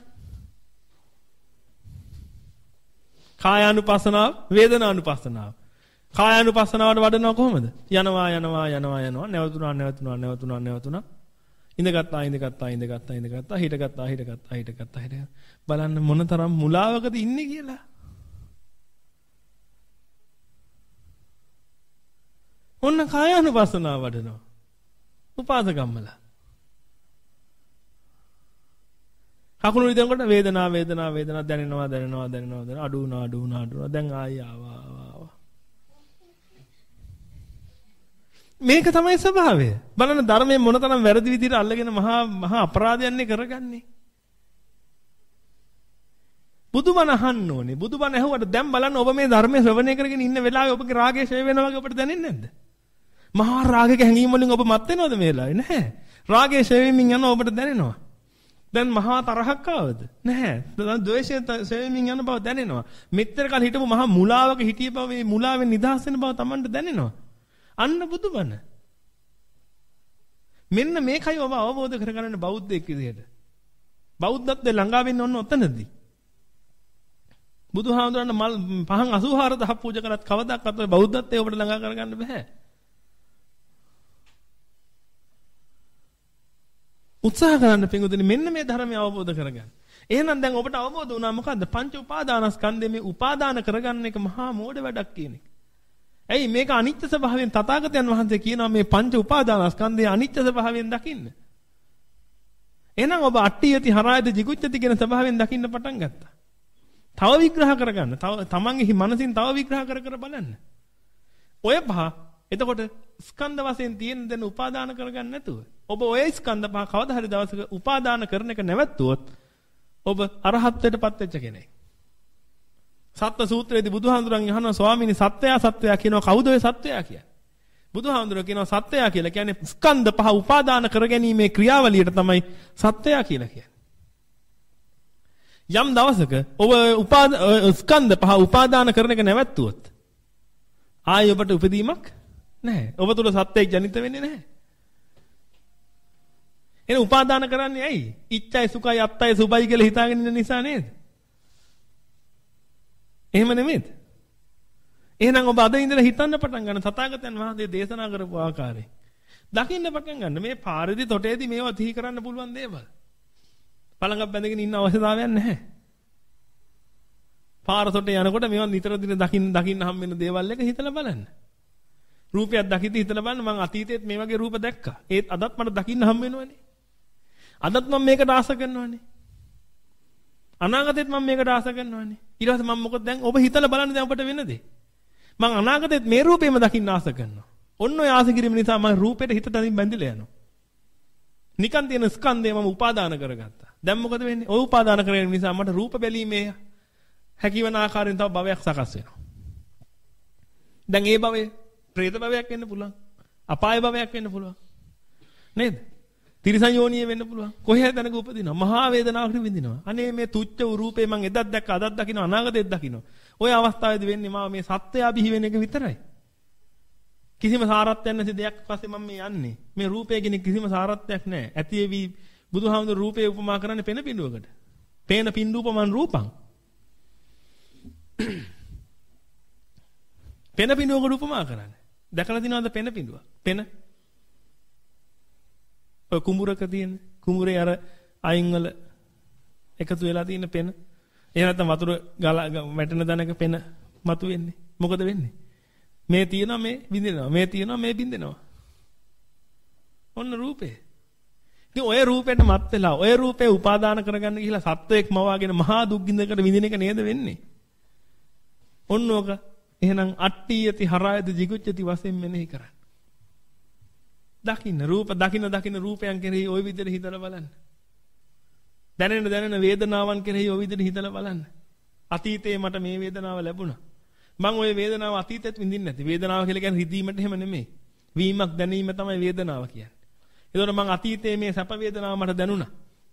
කායානුපස්සනාව, වේදනානුපස්සනාව. කායානුපස්සනාවට වඩනවා කොහොමද? යනවා යනවා යනවා යනවා නැවතුණා නැවතුණා නැවතුණා නැවතුණා ඉඳගත්තා ඉඳගත්තා ඉඳගත්තා ඉඳගත්තා හිටගත්තා හිටගත්තා හිටගත්තා හිට බලන්න මොනතරම් මුලාවකද ඉන්නේ කියලා. ඔන්න කායානුපස්සනාව වඩනවා. උපාසකම්මල. කකුල රිදෙනකොට වේදනාව වේදනාව වේදනාව දැනෙනවා දැනෙනවා දැනෙනවා දැනෙනවා අඩු වුණා අඩු වුණා අඩු වුණා දැන් ආයි ආවා ආවා. මේක තමයි ස්වභාවය. බලන්න ධර්මයේ මොනතරම් වැරදි විදිහට අල්ලගෙන මහා මහා අපරාධයන්නේ කරගන්නේ. බුදුබණ අහන්න ඕනේ. බුදුබණ ඇහුවට දැන් බලන්න ඔබ මේ ධර්මයේ ශ්‍රවණය කරගෙන ඉන්න වෙලාවේ ඔබගේ රාගය ෂේ වෙනවා වගේ ඔබට දැනෙන්නේ නැද්ද? මහා රාගයක හැඟීම් වලින් ඔබ මත් වෙනවද මේ වෙලාවේ? නැහැ. රාගයේ ෂෙවෙමින් යන ඔබට දැනෙනවා. දැන් මහා තරහක් ආවද? නැහැ. දැන් ද්වේෂය ෂෙවෙමින් යන බව දැනෙනවා. මෙච්චර කාල හිටපු මහා මුලාවක හිටිය බව මේ මුලාවෙන් නිදහස් වෙන බව Tamanට දැනෙනවා. අන්න බුදුබණ. මෙන්න මේකයි ඔබ අවබෝධ කරගන්න බෞද්ධයෙක් විදියට. බෞද්ධත්වයේ ළඟා වෙන්න ඕන ඔතනදී. බුදුහාමුදුරන් මල් පහන් අසූහාර දහස් පූජා කරත් කවදාවත් බෞද්ධත්වයේ ඔබට ළඟා කරගන්න බෑ. උත්සාහ කරන්න පිටුදින මෙන්න මේ ධර්මය අවබෝධ කරගන්න. එහෙනම් දැන් ඔබට අවබෝධ වුණා මොකද්ද? පංච උපාදානස්කන්ධය මේ උපාදාන කරගන්න එක මහා මෝඩ වැඩක් කියන එක. ඇයි මේක අනිත්‍ය ස්වභාවයෙන් තථාගතයන් වහන්සේ කියනවා මේ පංච උපාදානස්කන්ධය අනිත්‍ය ස්වභාවයෙන් දකින්න. එහෙනම් ඔබ අට්ඨියති හරායති jigucchati කියන ස්වභාවයෙන් දකින්න පටන් ගත්තා. තව විග්‍රහ කරගන්න. තව තමන්ගේ මනසින් තව විග්‍රහ කර කර බලන්න. ඔය පහ එතකොට ස්කන්ධ වශයෙන් තියෙන දෙන උපාදාන කරගන්න නැතුව ඔබ ඔය ස්කන්ධ පහ කවදා හරි දවසක උපාදාන කරන එක නැවැත්තුවොත් ඔබ අරහත්ත්වයටපත් වෙච්ච කෙනෙක්. සත්ත්ව සූත්‍රයේදී බුදුහාමුදුරන් අහනවා ස්වාමීනි සත්‍යය සත්‍යය කියනවා කවුද ඔය සත්‍යය කියන්නේ? බුදුහාමුදුරුවෝ කියනවා සත්‍යය කියලා කියන්නේ ස්කන්ධ පහ උපාදාන කරගැනීමේ ක්‍රියාවලියට තමයි සත්‍යය කියලා කියන්නේ. යම් දවසක ඔබ උපාද ස්කන්ධ පහ උපාදාන කරන එක නැවැත්තුවොත් ආයෙ ඔබට උපදීමක් නැහැ. ඔබ තුල සත්‍යයක් ජනිත වෙන්නේ නැහැ. එහෙනම් උපාදාන කරන්නේ ඇයි? ඉච්ඡයි සුඛයි අත්තයි සුභයි කියලා හිතාගෙන ඉන්න නිසා නේද? එහෙම නෙමෙයිද? එහෙනම් ඔබ අද ඉඳලා හිතන්න පටන් ගන්න තථාගතයන් වහන්සේ දේශනා කරපු ආකාරයෙන්. දකින්න පටන් ගන්න මේ පාරේදී තොටේදී මේවා තිහි කරන්න පුළුවන් දේවල්. පළඟක් බැඳගෙන ඉන්න අවශ්‍යතාවයක් නැහැ. පාර තොටේ යනකොට මේවා නිතර දින දකින්න දකින්න හම් වෙන දේවල් එක හිතලා බලන්න. රූපයක් දකිද්දි හිතලා බලන්න මම අතීතයේත් මේ වගේ රූප දැක්කා. ඒත් අදත් මට දකින්න හම් වෙනවනේ. අදත් මම මේකට ආස කරනවනේ. අනාගතෙත් මම මේකට ආස කරනවනේ. ඊට පස්සේ මම මොකද දැන් ඔබ හිතලා බලන්න දැන් ඔබට වෙන දේ. මම අනාගතෙත් මේ රූපේම දකින්න ආස කරනවා. ඔන්න ඔය ආස කිරීම නිසා මම රූපෙට හිත තනින් බැඳිලා යනවා. නිකන් තියෙන ස්කන්ධය මම උපාදාන කරගත්තා. දැන් මොකද වෙන්නේ? ඔය උපාදාන කරගෙන නිසා මට රූප බැලීමේ හැකියවන ආකාරයෙන් තව භවයක් සකස් වෙනවා. දැන් ඒ භවය പ്രേත භවයක් වෙන්න පුළුවන්. අපාය භවයක් වෙන්න පුළුවන්. නේද? තිරිසන් යෝනිය වෙන්න පුළුවන්. කොහේ දැනක උපදිනවා. මහා වේදනාවකට විඳිනවා. අනේ මේ තුච්ච වූ රූපේ මං එදත් දැක්ක අදත් දකින්න අනාගතෙත් දකින්න. ওই අවස්ථාවේදී වෙන්නේ මම මේ සත්‍යය බිහි වෙන එක විතරයි. කිසිම සාරත්වයක් නැති දෙයක් පස්සේ මම මේ යන්නේ. මේ රූපය කියන කිසිම සාරත්වයක් නැහැ. ඇතිවි බුදුහාමුදුරු රූපේ උපමා කරන්නේ පෙන පිඬුවකට. පේන පිඬුපමන් රූපං. පෙන පිඬුවකට උපමා කරන්නේ. දැකලා දිනවද පෙන පිඬුව? පෙන ඔය කුඹුරක තියෙන කුඹුරේ අර අයින් වල එකතු වෙලා තියෙන පෙන. එහෙම නැත්නම් වතුර ගල වැටෙන දණක පෙන මතු වෙන්නේ. මොකද වෙන්නේ? මේ තියෙනවා මේ බින්දෙනවා. මේ තියෙනවා මේ බින්දෙනවා. ඔන්න රූපේ. ඉතින් ඔය රූපෙට මත් වෙලා ඔය රූපේ උපාදාන කරගන්න ගිහිලා සත්වයක් මවාගෙන මහා දුක් විඳකට විඳින එක නේද වෙන්නේ? ඔන්න ඕක එහෙනම් අට්ඨියති හරායති jigucchati වශයෙන් මෙනෙහි කරන්න. දකින්න රූප දකින්න දකින්න රූපයන් කෙරෙහි ওই විදිහට හිතලා බලන්න. දැනෙන දැනෙන වේදනාවන් කෙරෙහි ওই විදිහට හිතලා බලන්න. අතීතයේ මට මේ වේදනාව ලැබුණා. මම ওই වේදනාව අතීතෙත් විඳින්නේ නැති. වේදනාව කියලා කියන්නේ රිදීමට එහෙම නෙමෙයි. වීමක් දැනීම තමයි වේදනාව කියන්නේ. ඒතකොට මම අතීතයේ මේ සැප වේදනාව මට දැනුණා.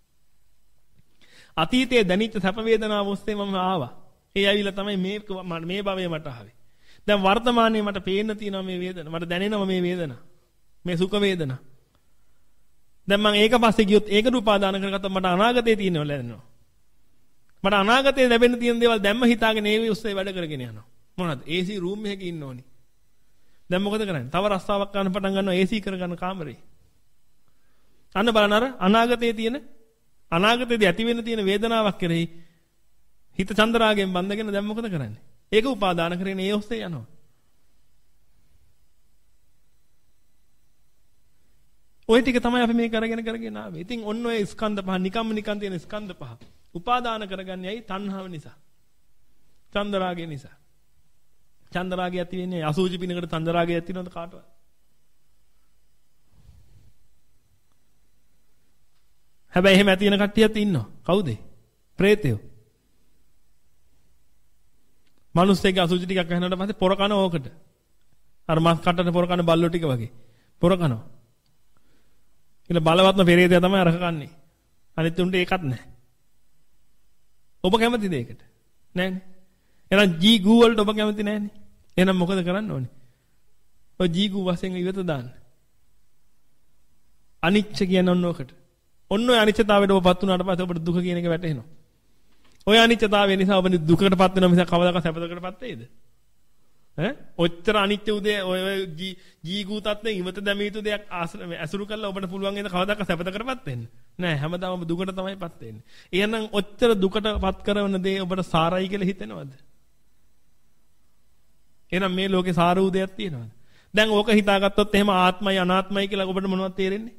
අතීතයේ දැනෙච්ච සැප වේදනාව ඔස්සේ මම ආවා. ඒ ඇවිල්ලා තමයි මේ මේ භවයේ මට ආවේ. දැන් වර්තමානයේ මට පේන්න තියෙනවා මේ වේදනාව. මට දැනෙනවා මේ වේදනාව. මේ සුඛ වේදනා. දැන් මම ඒක පස්සේ ගියොත් ඒකට උපාදාන කරගත්තොත් මට අනාගතේ තියෙනව ලැබෙනවා. මට අනාගතේ ලැබෙන්න තියෙන දේවල් දැම්ම හිතාගෙන ඒ ඔස්සේ වැඩ කරගෙන යනවා. මොනවද? ඒ සී රූම් එකක ඉන්න ඕනි. දැන් මොකද කරන්නේ? තව රස්සාවක් ගන්න පටන් ගන්නවා ඒ සී කරගන්න කාමරේ. අන්න බලන්න අර අනාගතේ තියෙන අනාගතේදී ඇති වෙන්න තියෙන වේදනාවක් කෙරෙහි හිත චන්දරාගයෙන් බඳගෙන දැන් මොකද කරන්නේ? ඒක උපාදාන කරගෙන ඒ ඔස්සේ යනවා. ඔය ටික තමයි අපි මේ කරගෙන කරගෙන ආවේ. ඉතින් ඔන්න ඔය ස්කන්ධ පහ නිකම්ම නිකන් තියෙන ස්කන්ධ පහ උපාදාන කරගන්නේ ඇයි? තණ්හාව නිසා. චන්දරාගය නිසා. චන්දරාගය ඇති වෙන්නේ අසූචි පිනකට චන්දරාගය ඇති වෙනවද කාටවත්? හැබැයි එහෙම ඇති වෙන කට්ටියත් ඉන්නවා. කවුද? ප්‍රේතයෝ. මිනිස්සෙක් අසූචි ටිකක් ගහනකොට පස්සේ පොර කන ඕකට. අර මස් කටට පොර කන බල්ලෝ ටික වගේ. පොර කනවා. කියලා බලවත්ම පෙරේතයා තමයි අරක කන්නේ. අනිත් උන්ට ඒකත් නැහැ. ඔබ කැමතිද ඒකට? නැහැනේ. එහෙනම් ජී ගූ වලට ඔබ කැමති නැහැනේ. එහෙනම් මොකද කරන්න ඕනේ? ඔය ජී ගූ වශයෙන් ඉවත දාන්න. අනිච්ච කියන ඔන්නෝකට. ඔන්න ඔය අනිච්චතාවයට ඔබපත් වුණාට පස්සේ ඔබට දුක කියන එක වැටහෙනවා. ඔය අනිච්චතාවය නිසා ඔබ දුකකටපත් වෙනවා මිසක් කවදාකවත් සැපතකටපත් වෙයිද? ඈ? ඔච්චර අනිත්‍ය උදේ ඔය ජී ගූ තත්ත්වෙන් ඉවත දැමිය යුතු දෙයක් අසුරු කරලා ඔබට පුළුවන් නේද කවදාකවත් සැපතකටපත් වෙන්න? නෑ හැමදාම ඔබ දුකට තමයිපත් වෙන්නේ. එහෙනම් ඔච්චර දුකටපත් කරන දේ ඔබට සාරයි කියලා හිතෙනවද? එහෙනම් මේ ලෝකේ සාර වූ දෙයක් තියෙනවද? දැන් ඕක හිතාගත්තොත් එහෙම ආත්මයි අනාත්මයි කියලා ඔබට මොනවද තේරෙන්නේ?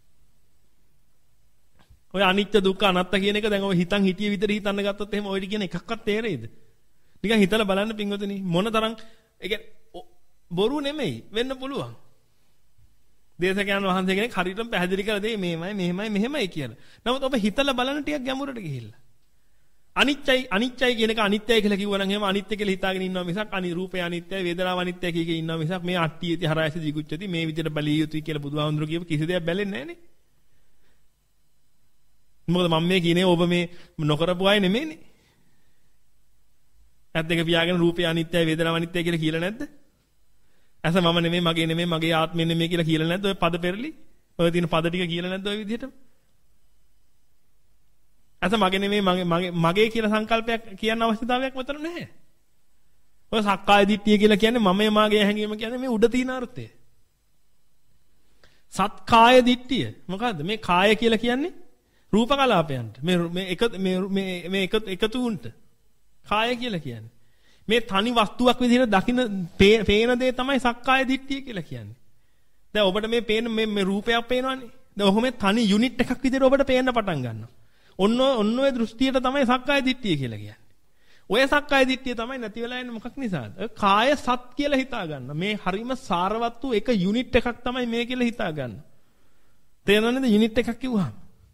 ඔය අනිත්‍ය දුක්ඛ අනාත්ත කියන එක දැන් ඔය හිතන් හිතිය විතර හිතන්න ගත්තොත් එහෙම ඔය කියන එකක්වත් තේරෙයිද? නිකන් හිතලා බලන්න පින්වතුනි මොන තරම් ඒ කියන්නේ බොරු නෙමෙයි වෙන්න පුළුවන්. දේශකයන් වහන්සේ කෙනෙක් හරියටම පැහැදිලි කරලා දෙයි මේමයි මෙහෙමයි මෙහෙමයි කියලා. නමුත් ඔබ හිතලා බලන්න ටිකක් ගැඹුරට ගිහිල්ලා. අනිත්‍යයි අනිත්‍යයි කියන එක අනිත්‍යයි කියලා කිව්වනම් එහෙම අනිත්‍ය කියලා හිතාගෙන ඉන්නවා මිසක් අනි රූපය අනිත්‍යයි වේදනාව අනිත්‍යයි කිය කිය ඉන්නවා මිසක් මේ අට්ටියති හරයසි jigucchati මේ විදිහට බැලිය යුතුයි කියලා බුදුහාමුදුරුවෝ කියපු කිසි දෙයක් බැලෙන්නේ නැහනේ. මොකද මම මේ කියන්නේ ඔබ මේ නොකරපු අය නෙමෙයිනේ. ඇත්ත දෙක පියාගෙන රූපය අනිත්‍යයි වේදනාව අනිත්‍යයි කියලා කියලා නැද්ද? ඇස මම නෙමෙයි මගේ නෙමෙයි මගේ ආත්මය නෙමෙයි කියලා කියලා නැද්ද? ඔය පද පෙරලි. ඔය තියෙන පද ටික කියලා නැද්ද ඔය විදිහටම? ඇස මගේ නෙමෙයි මගේ මගේ මගේ කියලා සංකල්පයක් කියන්න අවශ්‍යතාවයක් මෙතන නැහැ. ඔය සක්කාය දිට්ඨිය කියලා කියන්නේ මමයේ මාගේ හැඟීම කියන්නේ මේ උඩ තියෙන අර්ථය. සත්කාය දිට්ඨිය මොකද්ද? මේ කාය කියලා කියන්නේ රූප කලාපයන්ට. මේ මේ එක මේ මේ මේ එක එකතු වුන්ට කාය කියලා කියන්නේ. මේ තනි වස්තුවක් විදිහට දකින්න පේන දේ තමයි සක්කාය දිට්ඨිය කියලා කියන්නේ. දැන් ඔබට මේ පේන මේ මේ රූපයක් පේනවනේ. දැන් ඔහොම තනි යුනිට් එකක් විදිහට ඔබට පේන්න පටන් ගන්නවා. ඔන්න ඔන්න ඔය දෘෂ්ටියට තමයි සක්කාය දිට්ඨිය කියලා කියන්නේ. ඔය සක්කාය දිට්ඨිය තමයි නැති වෙලා යන්නේ මොකක් නිසාද? ඔය කාය සත් කියලා හිතා ගන්න. මේ හරීම සාරවත් වූ එක යුනිට් එකක් තමයි මේ කියලා හිතා ගන්න. තේරෙනවද යුනිට් එකක් කිව්වහම?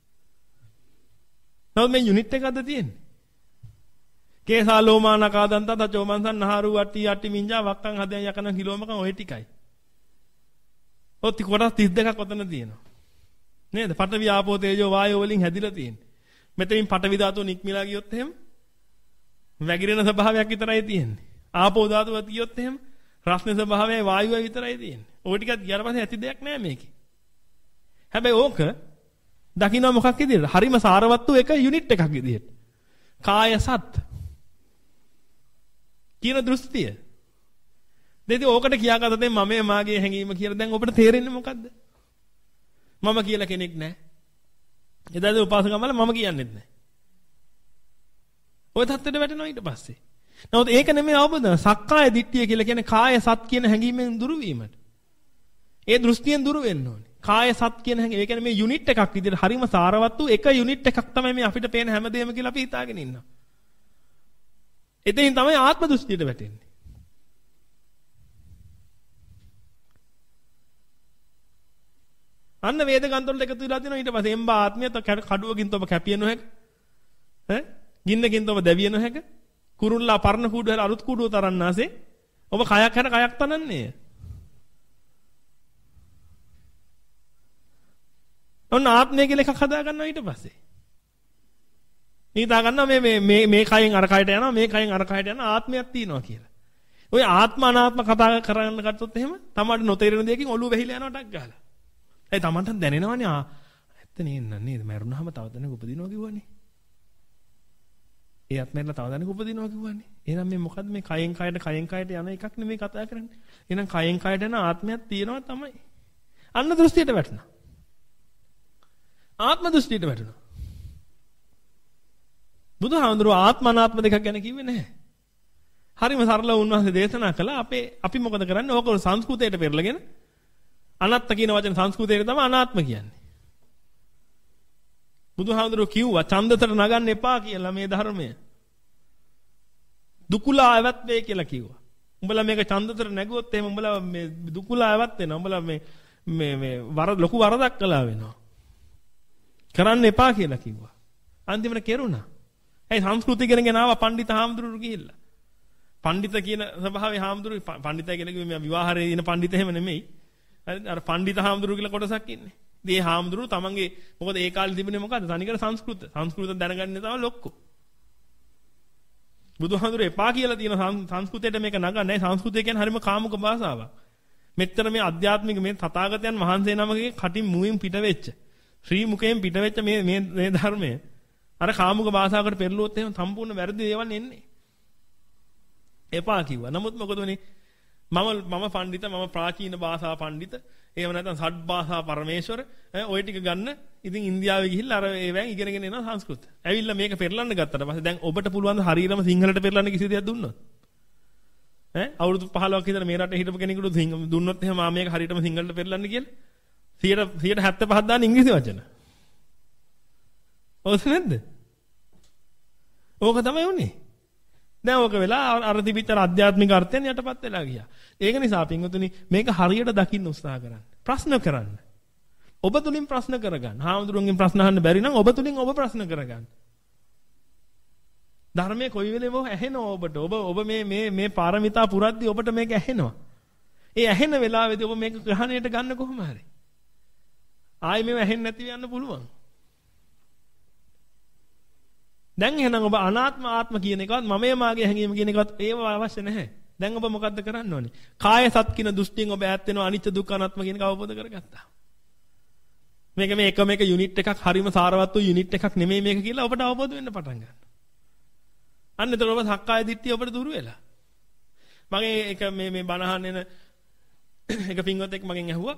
නමුත් මේ යුනිට් එකක්ද තියෙන්නේ? කේසා ලෝමා නකාදන්ත තචෝමන්සන් නහරු අට්ටි අට්ටි මිංජා වක්කන් හදයන් යකන කිලෝමකන් ඔය ටිකයි. ඔත් කොටස් තිස් දෙකක් ඔතන තියෙනවා. නේද? පඨවි ආපෝ තේජෝ වායෝ වලින් හැදිලා තියෙන්නේ. මෙතනින් පඨවි ධාතුව නික්මිලා ගියොත් එහෙම වැగిරෙන ස්වභාවයක් විතරයි තියෙන්නේ. ආපෝ ධාතුව තියොත් එහෙම රස්නේ ස්වභාවයයි වායුවයි විතරයි තියෙන්නේ. ඔය ටිකත් ගියාට පස්සේ ඇති දෙයක් නෑ මේකේ. හැබැයි ඕක දකින්න මොකක් විදියට? හරිම සාරවත් වූ එක යුනිට් එකක් විදියට. කාය සත් කියන දෘෂ්ටිය. දෙති ඕකට කියාගත්ත දැන් මම මාගේ හැඟීම කියලා දැන් ඔබට තේරෙන්නේ මොකද්ද? මම කියලා කෙනෙක් නැහැ. එදාද උපාසකමල මම කියන්නෙත් නැහැ. ඔය தත්ත්වෙට වැටෙනවා ඊට පස්සේ. නමුත් ඒක නෙමෙයි අවබෝධ. සක්කාය දිට්ඨිය කියලා කියන්නේ කාය සත් කියන හැඟීමෙන් දුරු වීමට. ඒ දෘෂ්ටියෙන් දුරු වෙන්න ඕනේ. කාය සත් කියන හැඟීම. ඒ කියන්නේ මේ යුනිට් එකක් විදිහට හරිම සාරවත් වූ එක යුනිට් එකක් තමයි මේ අපිට පේන හැමදේම කියලා අපි හිතාගෙන ඉන්නවා. එතෙන් තමයි ආත්ම දෘෂ්ටියට වැටෙන්නේ. අන්න වේදගන්ත වලට එකතු වෙලා තියෙනවා ඊට පස්සේ එම්බා ආත්මියත කඩුවකින් තොම කැපිය නොහැක. ඈ ගින්නකින් තොම දැවිය නොහැක. කුරුල්ලා පරණ කූඩුවල අලුත් කූඩුව තරන්නාසේ ඔබ කයක් හැර කයක් තනන්නේ. ඔන්න ආත්මය කියලා එකක් හදා ගන්නවා ඊට පස්සේ. හිතා ගන්නවා මේ මේ මේ මේ කයෙන් අර කයට යනවා මේ කයෙන් අර කයට යනවා ආත්මයක් තියෙනවා කියලා. ඔය ආත්ම අනාත්ම කතා කරන්න ගත්තොත් එහෙම තමයි නොතේරෙන දෙයකින් ඔළුව වැහිලා යනවා ටක් ගාලා. ඒ තමන්ට දැනෙනවනේ ආ ඇත්ත නේද නේද මරුණාම තව දෙනෙක් උපදිනවා කිව්වනේ. ඒ ආත්මෙන්ලා තව දෙනෙක් උපදිනවා කිව්වනේ. එහෙනම් මේ මොකද්ද මේ කයෙන් කයට කයෙන් කයට යන එකක් නෙමෙයි කතා කරන්නේ. එහෙනම් කයෙන් කයට යන ආත්මයක් තියෙනවා තමයි. අන්න දෘෂ්ටියට වැටෙනවා. ආත්ම දෘෂ්ටියට වැටෙනවා. බුදුහාමුදුරුවෝ ආත්ම අනාත්ම දෙකක් ගැන කිව්වේ නැහැ. හරිම සරලව උන්වහන්සේ දේශනා කළා. අපේ අපි මොකද කරන්නේ? ඕක සංස්කෘතයට පෙරලගෙන අනාත්ම කියන වචන සංස්කෘතයේ තමයි අනාත්ම කියන්නේ. බුදුහාමුදුරුවෝ කිව්වා ඡන්දතර නගන්න එපා කියලා මේ ධර්මය. දුකුලා ඇවත් වේ කියලා කිව්වා. උඹලා මේක ඡන්දතර නැගුවොත් එහෙම උඹලා මේ දුකුලා ඇවත් වෙනවා. උඹලා මේ මේ මේ වර ලොකු වරදක් කළා වෙනවා. කරන්න එපා කියලා කිව්වා. අන්තිමට කෙරුණා. ඒ සංස්කෘතිය ගැන ආවා පඬිත හාමුදුරුවෝ ගිහිල්ලා. පඬිත කියන ස්වභාවයේ හාමුදුරුවෝ පඬිතය කියන කිව්වේ මේ විවාහයේ ඉන පඬිත එහෙම නෙමෙයි. හරි අර පඬිත හාමුදුරුවෝ කියලා කොටසක් ඉන්නේ. මේ හාමුදුරුවෝ තමන්ගේ මොකද ඒ කාලේ තිබුණේ මොකද්ද? තනිකර සංස්කෘත. සංස්කෘත දැනගන්නේ තමයි ලොක්කෝ. බුදුහාමුදුරුවෝ එපා කියලා තියෙන සංස්කෘතයට මේක නගන්නේ. සංස්කෘතය කියන්නේ හරිම කාමුක භාෂාවක්. මෙච්චර මේ අධ්‍යාත්මික මේ තථාගතයන් වහන්සේ නමකගේ කටින් මුවින් පිට වෙච්ච ශ්‍රී මුඛයෙන් පිට වෙච්ච මේ මේ මේ ධර්මය අර කාමුක භාෂාවකට පෙරළුවොත් එහෙම සම්පූර්ණ වැරදි දේවල් එන්නේ. එපා කිව්වා. නමුත් මොකද වුනේ? මම මම පඬිත මම ප්‍රාචීන භාෂා පඬිත එහෙම නැත්නම් සඩ් භාෂා පරමේශ්වර ඔය ටික ගන්න ඉතින් ඉන්දියාවේ ගිහිල්ලා අර ඒවෙන් ඉගෙනගෙන එනවා සංස්කෘත. ඇවිල්ලා මේක පෙරලන්න ගත්තට පස්සේ දැන් ඔබට පුළුවන් ද හරියටම සිංහලට පෙරලන්න කිසි දෙයක් දුන්නොත්? ඈ අවුරුදු පහළොවක් විතර මේ රටේ හිටපු කෙනෙකුට දුන්නොත් එහෙම ආ මේක හරියටම සිංහලට පෙරලන්න කියලා සියයට හැත්තෑ පහ දාන ඉංග්‍රීසි වචන. ඔව් නැද්ද? ඕක තමයි උනේ. දැන් ඕක වෙලා අර තිබිච්ච ආධ්‍යාත්මික අර්ථයෙන් යටපත් වෙලා ගියා. ඒක නිසා පින්වතුනි මේක හරියට දකින්න උත්සාහ කරන්න. ප්‍රශ්න කරන්න. ඔබ තුලින් ප්‍රශ්න කරගන්න. හාමුදුරුවන්ගෙන් ප්‍රශ්න අහන්න බැරි නම් ඔබ තුලින් ඔබ ප්‍රශ්න කරගන්න. ධර්මයේ කොයි වෙලේම ඇහෙනවා ඔබට. ඔබ ඔබ මේ මේ මේ පාරමිතා පුරද්දී ඔබට මේක ඇහෙනවා. ඒ ඇහෙන වෙලාවේදී ඔබ මේක ග්‍රහණයට ගන්න කොහොම හරි. ආයි මේව ඇහෙන්නේ නැතිව යන්න පුළුවන්. දැන් එහෙනම් ඔබ අනාත්ම ආත්ම කියන එකවත් මමයේ මාගේ හැඟීම කියන එකවත් ඒව අවශ්‍ය නැහැ. දැන් ඔබ මොකද්ද කරන්න ඕනේ? කාය සත් කියන දෘෂ්ටියෙන් ඔබ ඈත් වෙනවා අනිත්‍ය දුක්ඛ අනාත්ම කියන එක අවබෝධ කරගත්තා. මේක මේ එකම එක යුනිට් එකක් හරීම සාරවත් වූ යුනිට් එකක් නෙමෙයි මේක කියලා ඔබට අවබෝධ වෙන්න පටන් ගන්නවා. අන්න එතකොට ඔබ සක්කාය දිට්ඨිය ඔබට දුරු වෙලා. මගේ එක මේ මේ බණහන් එන එක පින්වත් එක්ක මගෙන් ඇහුවා.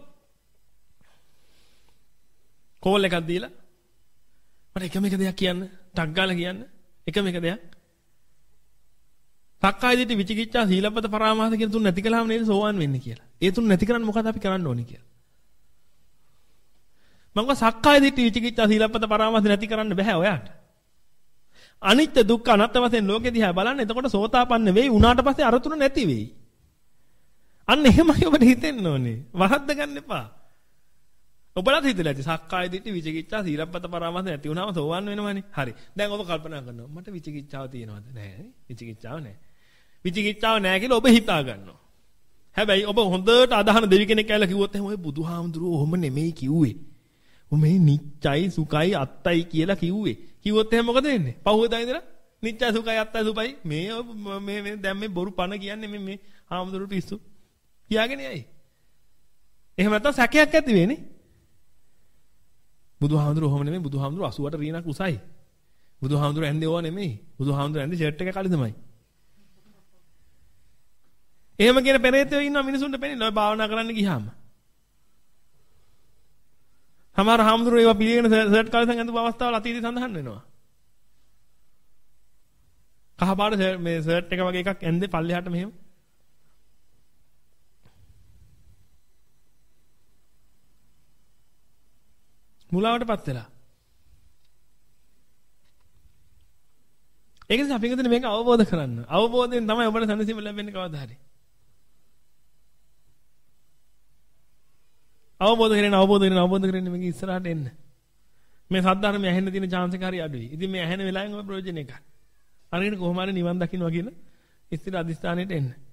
කෝල් එකක් දීලා මට එකම එක දෙයක් කියන්න. ටක් ගාලා කියන්න. එකම එක දෙයක්. සක්කාය දිට්ඨි විචිකිච්ඡා සීලබ්බත පරාමාස කියන තුන නැති කළාම නේද සෝවාන් වෙන්නේ කියලා. ඒ තුන නැති කරන්න මොකද අපි කරන්න ඕනේ කියලා. මම කිව්වා සක්කාය දිට්ඨි විචිකිච්ඡා සීලබ්බත පරාමාස නැති කරන්න බෑ ඔයාට. අනිත්‍ය දුක්ඛ අනාත්ම වශයෙන් ලෝකෙ දිහා බලන්න. එතකොට සෝතාපන්න වෙයි. උනාට පස්සේ අර තුන නැති වෙයි. අන්න එහෙමයි ඔබට හිතෙන්න ඕනේ. වරද්ද ගන්න එපා. ඔබලත් හිතලා ඇති සක්කාය දිට්ඨි විචිකිච්ඡා සීලබ්බත පරාමාස නැති වුණාම සෝවන් වෙනවනේ. හරි. දැන් ඔබ කල්පනා කරනවා මට විචිකිච්ඡාව තියෙනවද? නැහැ. විචිකිච්ඡාව නැහැ. විචිකිච්ඡාව නැහැ කියලා ඔබ හිතා ගන්නවා. හැබැයි ඔබ හොඳට අදහන දෙවි කෙනෙක් කියලා කිව්වොත් එහෙනම් ඔය බුදුහාමුදුරුවෝ ඔහොම නෙමෙයි කිව්වේ. ඔ මේ නිච්චයි සුඛයි අත්තයි කියලා කිව්වේ. කිව්වොත් එහෙනම් මොකද වෙන්නේ? පහුවදා ඉඳලා නිච්චයි සුඛයි අත්තයි සුඛයි මේ මේ මේ දැන් මේ බොරු පණ කියන්නේ මේ මේ හාමුදුරුවෝ පිස්සු. කියාගෙන යයි. එහෙම නැත්නම් සැකයක් ඇති වෙන්නේ. බුදුහාමුදුරුවෝ ඔහොම නෙමෙයි බුදුහාමුදුරුවෝ අසූවට රීනක් උසයි. බුදුහාමුදුරුවෝ ඇන්නේ ඕවා නෙමෙයි. බුදුහාමුදුරුවෝ ඇන්නේ ෂර්ට් එක කලිසමයි. එහෙම කියන පෙරේතයෝ ඉන්නවා මිනිසුන්ට පෙනෙන්නේ. ඔය භාවනා කරන්න ගියාම. සමහර හාමුදුරුවෝ ඒවා පිළිගෙන ෂර්ට් කලිසම් ඇඳපු අවස්ථාවල අතීතේ සඳහන් වෙනවා. කහපාට මේ ෂර්ට් එක වගේ එකක් ඇඳේ පල්ලෙහාට මෙහෙම. මුලාවටපත් වෙලා. ඒක නිසා අපි හිතන්නේ මේක අවබෝධ කරන්න. අවබෝධයෙන් තමයි ඔබට සැනසීම ලැබෙන්නේ කවදා හරි. අවබෝධ කරගෙන අවබෝධ කරගෙන අවබෝධ කරගෙන මේක ඉස්සරහට එන්න. මේ සද්ධර්මය ඇහෙන්න තියෙන chance එක හරි අඩුයි. ඉතින් මේ ඇහෙන වෙලාවෙන් ඔය ප්‍රයෝජන එක. අරගෙන කොහොම හරි නිවන් දකින්නවා කියන ඉස්තිර අදිස්ථානෙට එන්න.